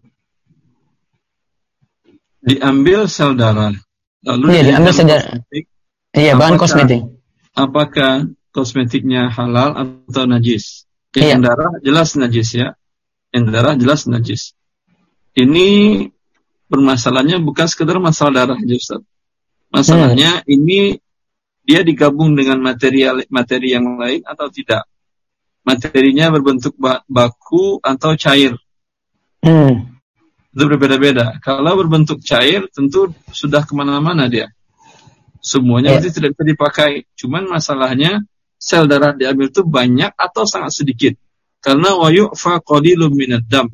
Diambil sel darah. Lalu diambil sel darah. Iya, bahan kosmetik. Apakah kosmetiknya halal atau najis? Yang darah jelas najis ya. Yang darah jelas najis. Ini bermasalahnya bukan sekedar masalah darah aja, Ustaz. Masalahnya ini dia digabung dengan materi yang lain atau tidak. Materinya berbentuk baku atau cair. Itu berbeda-beda. Kalau berbentuk cair, tentu sudah kemana-mana dia. Semuanya berarti tidak bisa dipakai. Cuman masalahnya sel darah diambil itu banyak atau sangat sedikit. Karena wa yu'fa qalilun minad dam.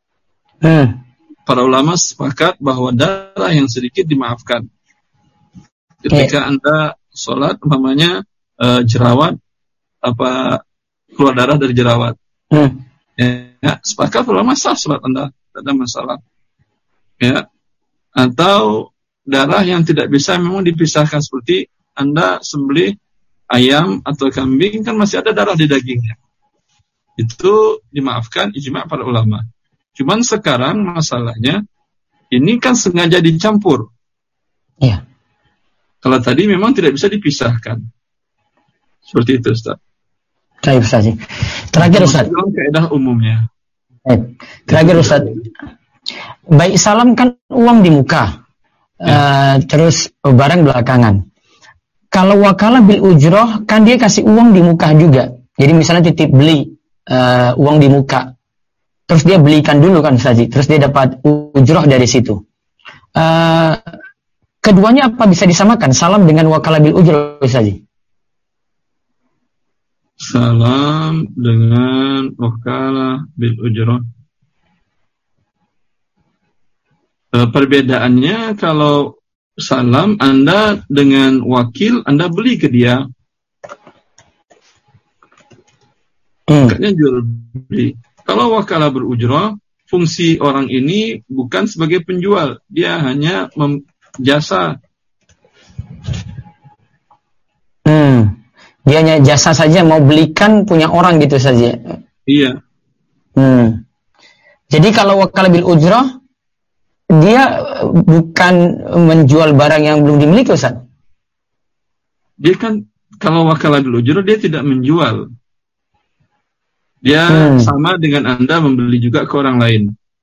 Para ulama sepakat bahwa darah yang sedikit dimaafkan. Ketika Anda sholat, umpamanya jerawat, keluar darah dari jerawat. Ya, sepakat ulama sah sholat Anda, tidak ada masalah. Ya, atau darah yang tidak bisa memang dipisahkan, seperti Anda sembelih ayam atau kambing, kan masih ada darah di dagingnya. Itu dimaafkan ijma' para ulama. Cuman sekarang masalahnya ini kan sengaja dicampur. Iya. Kalau tadi memang tidak bisa dipisahkan. Seperti itu, Ustaz. Baik, Ustaz. Terakhir, Ustaz. Kaidah umumnya. Terakhir, Ustaz. Baik salam kan uang di muka. Terus barang belakangan. Kalau wakalah bil ujroh kan dia kasih uang di muka juga. Jadi misalnya titip beli uang di muka. Terus dia belikan dulu kan, Ustaz. Terus dia dapat ujroh dari situ. Keduanya apa bisa disamakan? Salam dengan wakalah bil ujroh, Ustaz? Salam dengan wakalah bil ujroh. Perbedaannya kalau salam Anda dengan wakil, Anda beli ke dia. Makanya jual beli. Kalau wakalah berujroh, fungsi orang ini bukan sebagai penjual, dia hanya jasa. Dia hanya jasa saja, mau belikan punya orang gitu saja. Iya. Jadi kalau wakalah bil ujroh, dia bukan menjual barang yang belum dimiliki, Ustaz. Dia kan kalau wakalah bil ujroh dia tidak menjual. Dia sama dengan Anda membeli juga ke orang lain.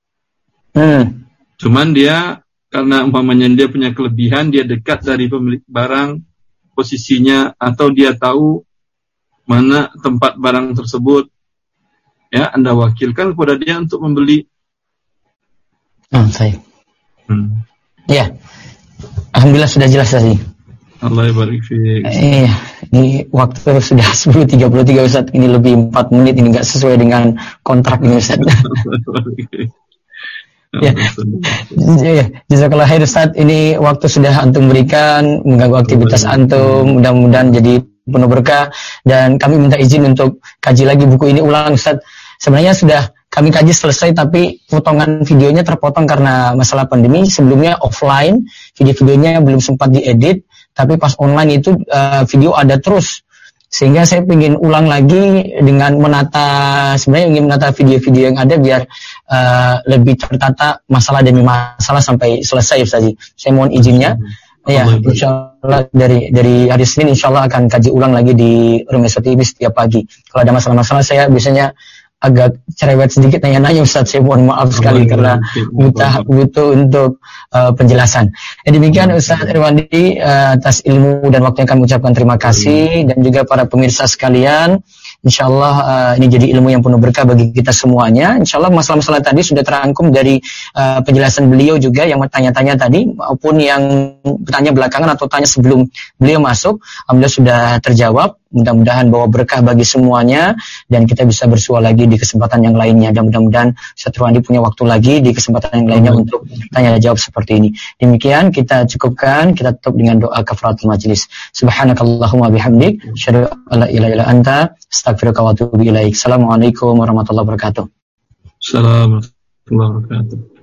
Cuman dia karena umpamanya dia punya kelebihan, dia dekat dari pemilik barang, posisinya, atau dia tahu mana tempat barang tersebut, ya Anda wakilkan kepada dia untuk membeli. Saya. Ya, alhamdulillah sudah jelas tadi. Allah barik fiik. Iya, ini waktu sudah 10.33, Ustaz. Ini lebih 4 menit, ini nggak sesuai dengan kontrak ini, Ustaz. Ya, jazakallah khair, Ustaz. Ini waktu sudah antum berikan, mengganggu aktivitas antum. Mudah-mudahan jadi penuh berkah. Dan kami minta izin untuk kaji lagi buku ini ulang, Ustaz. Sebenarnya sudah kami kaji selesai, tapi potongan videonya terpotong karena masalah pandemi. Sebelumnya offline, video-videonya belum sempat diedit, tapi pas online itu video ada terus. Sehingga saya ingin ulang lagi dengan sebenarnya ingin menata video-video yang ada biar lebih tertata masalah demi masalah sampai selesai, Ustaz. Saya mohon izinnya. Ya, insyaallah dari hari Senin insyaallah akan kaji ulang lagi di Rumah TV setiap pagi. Kalau ada masalah-masalah saya biasanya agak cerewet sedikit nanya-nanya, Ustaz. Saya mohon maaf sekali karena butuh untuk penjelasan. Demikian Ustaz Irwandi atas ilmu dan waktu yang kami ucapkan terima kasih, dan juga para pemirsa sekalian. InsyaAllah ini jadi ilmu yang penuh berkah bagi kita semuanya. InsyaAllah masalah-masalah tadi sudah terangkum dari penjelasan beliau juga yang bertanya-tanya tadi, maupun yang bertanya belakangan atau tanya sebelum beliau masuk. Alhamdulillah sudah terjawab. Mudah-mudahan bawa berkah bagi semuanya, dan kita bisa bersua lagi di kesempatan yang lainnya. Dan mudah-mudahan Ustaz Irwandi punya waktu lagi di kesempatan yang lainnya untuk tanya jawab seperti ini. Demikian kita cukupkan, kita tutup dengan doa kafaratul majelis. Subhanakallahumma bihamdik, asyhadu an la ilaha illa anta, astaghfiruka wa atubu ilaik. Assalamualaikum warahmatullahi wabarakatuh. Assalamualaikum warahmatullahi wabarakatuh.